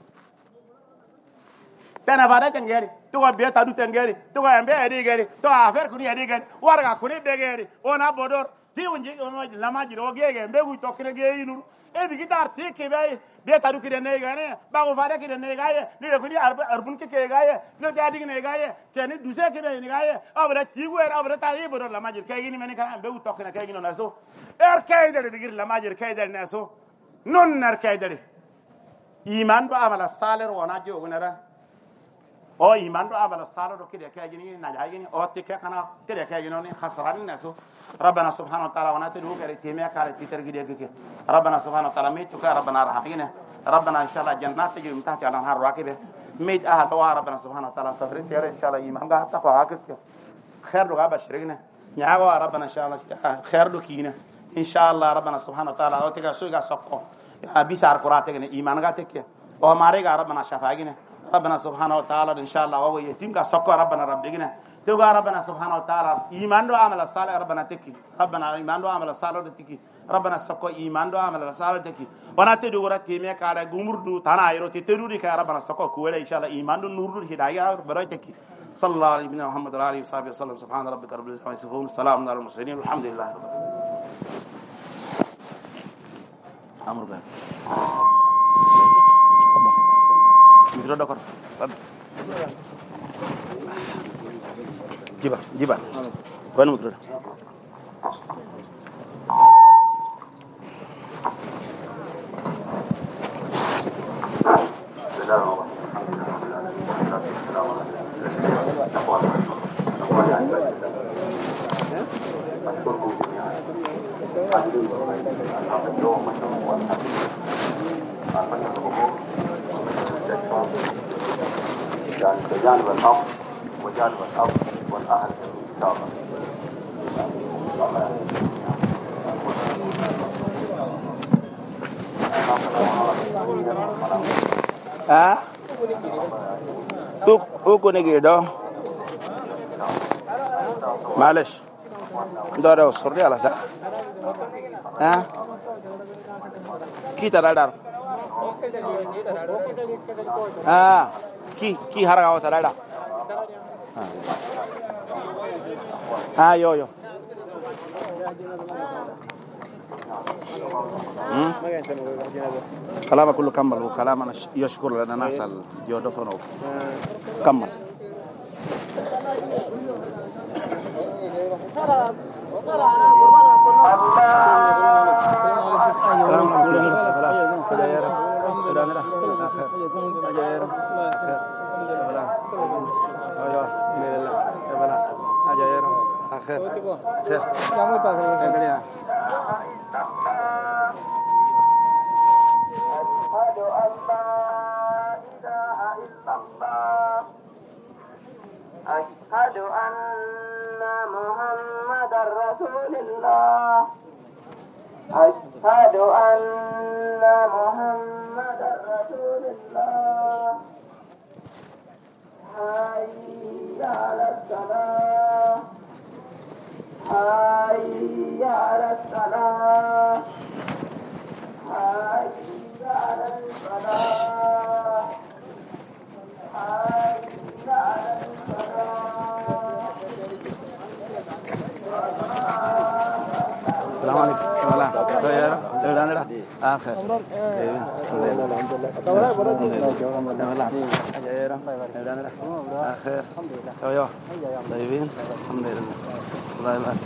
تنا بارا تنجري تو بيا تادو تنجري تو أمبي أدي جري تو أفير كوني أدي جري وارغا كوني بيجري أنا بدور تي ونجي لما جرو جيجي بيجو توكين جيجي نور إيه بيجي تارتي كباي بيا تادو كده نيجانه باغو فارا كده نيجايه نيجا كوني أربون كيجايه نجا أدي نيجايه تاني دوسة كده نيجايه أبدا تيجو أبدا تاري بدور لما جرو كيجي مني كان بيجو توكين كيجي ناسو كايدر بيجي لما جرو كايدر ناسو نون كايدر إيمان بعمل الصالح وناجي ونرا او ایمان رو اول سال رو که دیگه نجایگی او تیکه کنا تیکه گینونی خسرانی نسو ربنا سبحانه وتعالى وناتلو که تیمه کار تیتر گیری که ربنا سبحانه وتعالى میتو که ربنا رحمینه ربنا ان شاء الله جنات تجي من تحت الانهار راكبه ميت اهل ربنا سبحانه وتعالى صبر سير ان شاء الله ایمان کا تقوا عاقب خير لو بشرنا نياغو ربنا ان شاء الله خير لو كينا ان شاء الله ربنا سبحانه وتعالى او تيغا سوغا سوكو بيسار قرات كن ایمان کا تك او ہمارے گا ربنا شفاعنا ربنا سبحانه وتعالى ان شاء الله هو يتيم کا سوكو ربنا ربنا توغا ربنا سبحانه وتعالى ایمان دو عمل صالح ربنا تكي ربنا ایمان دو عمل صالح تكي ربنا سوكو ایمان دو عمل صالح تكي وناتي دوغرا تيمه كالا غمردو تانا ايرو تيترودي كا ربنا سوكو كولا ان شاء الله ایمان دو نور هدايه برای تكي صلى الله عليه محمد وعلى اله وصحبه وسلم سبحان ربك رب العزه عما يصفون سلام على المرسلين والحمد لله رب العالمين امر micro d'accord jiba kon micro وجعل والأب والأهل إن شاء الله. uko nigi do معلش داره وصرني على ساعة كي ترى كي هرجع وترى يو كلامه كله كمل وكلام أنا يشكر لنا ناس الجودفون كمل أشهد أن محمد رسول الله. أشهد أن محمد رسول الله. حي على الصلاة. حي على الصلاة. حي على الصلاة. حي على السلام عليكم. ولا خير لا آخر آخر شوية طيبين الحمد لله الله يبارك.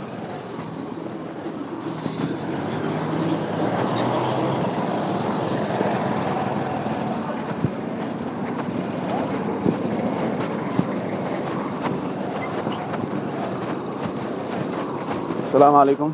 السلام عليكم.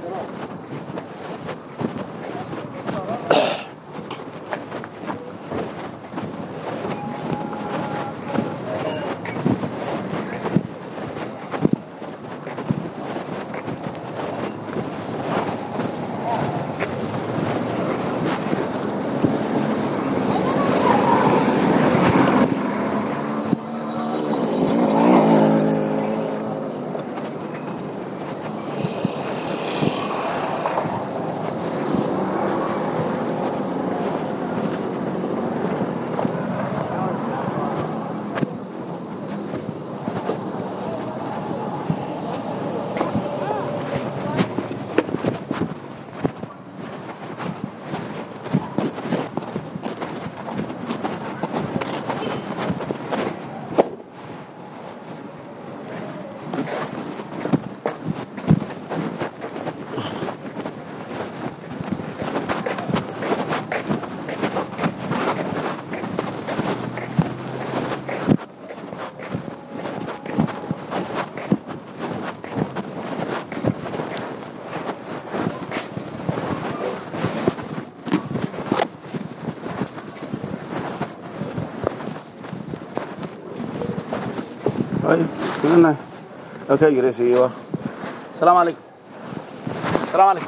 كلنا اوكي جريسي ايوه. السلام عليكم. السلام عليكم.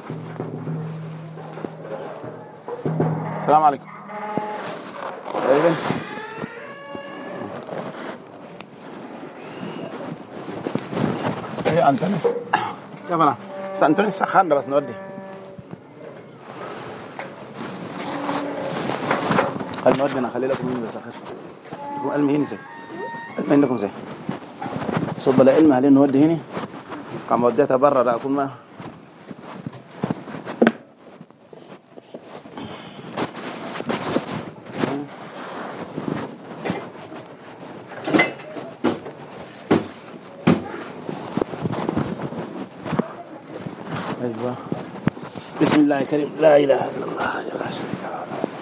السلام عليكم. ايوه ايه انتونيس كيف انا انتونيس سخان بس نودي نودينا خلي لكم مني بس اخر المهيني زي عندكم زي صب العلم هل نودي هنا كم وديتها برا لا اكون ما بسم الله الكريم لا إله إلا الله لا شريك له.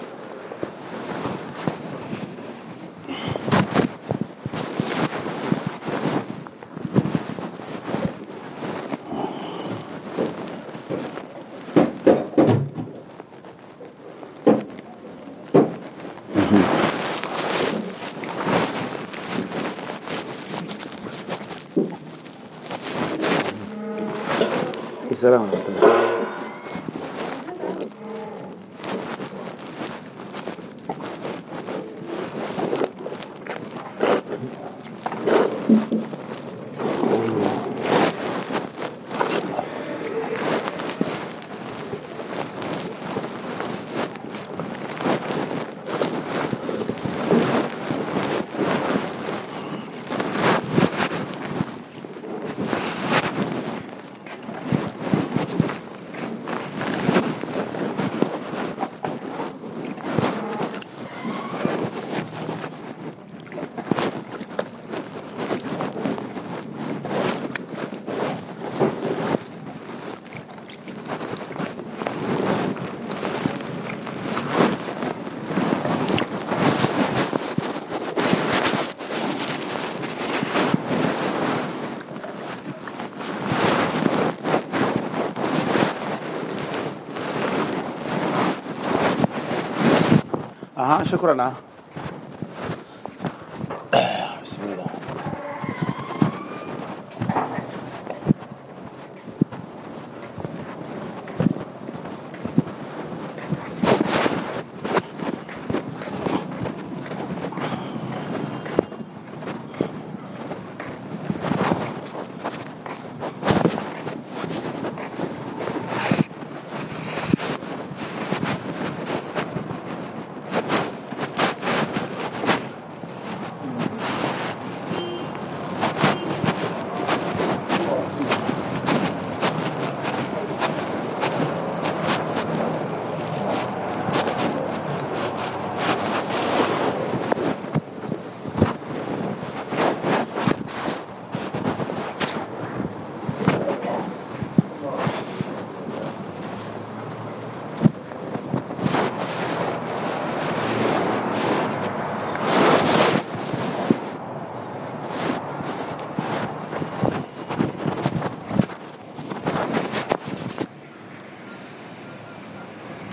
السلام عليكم. شكرا.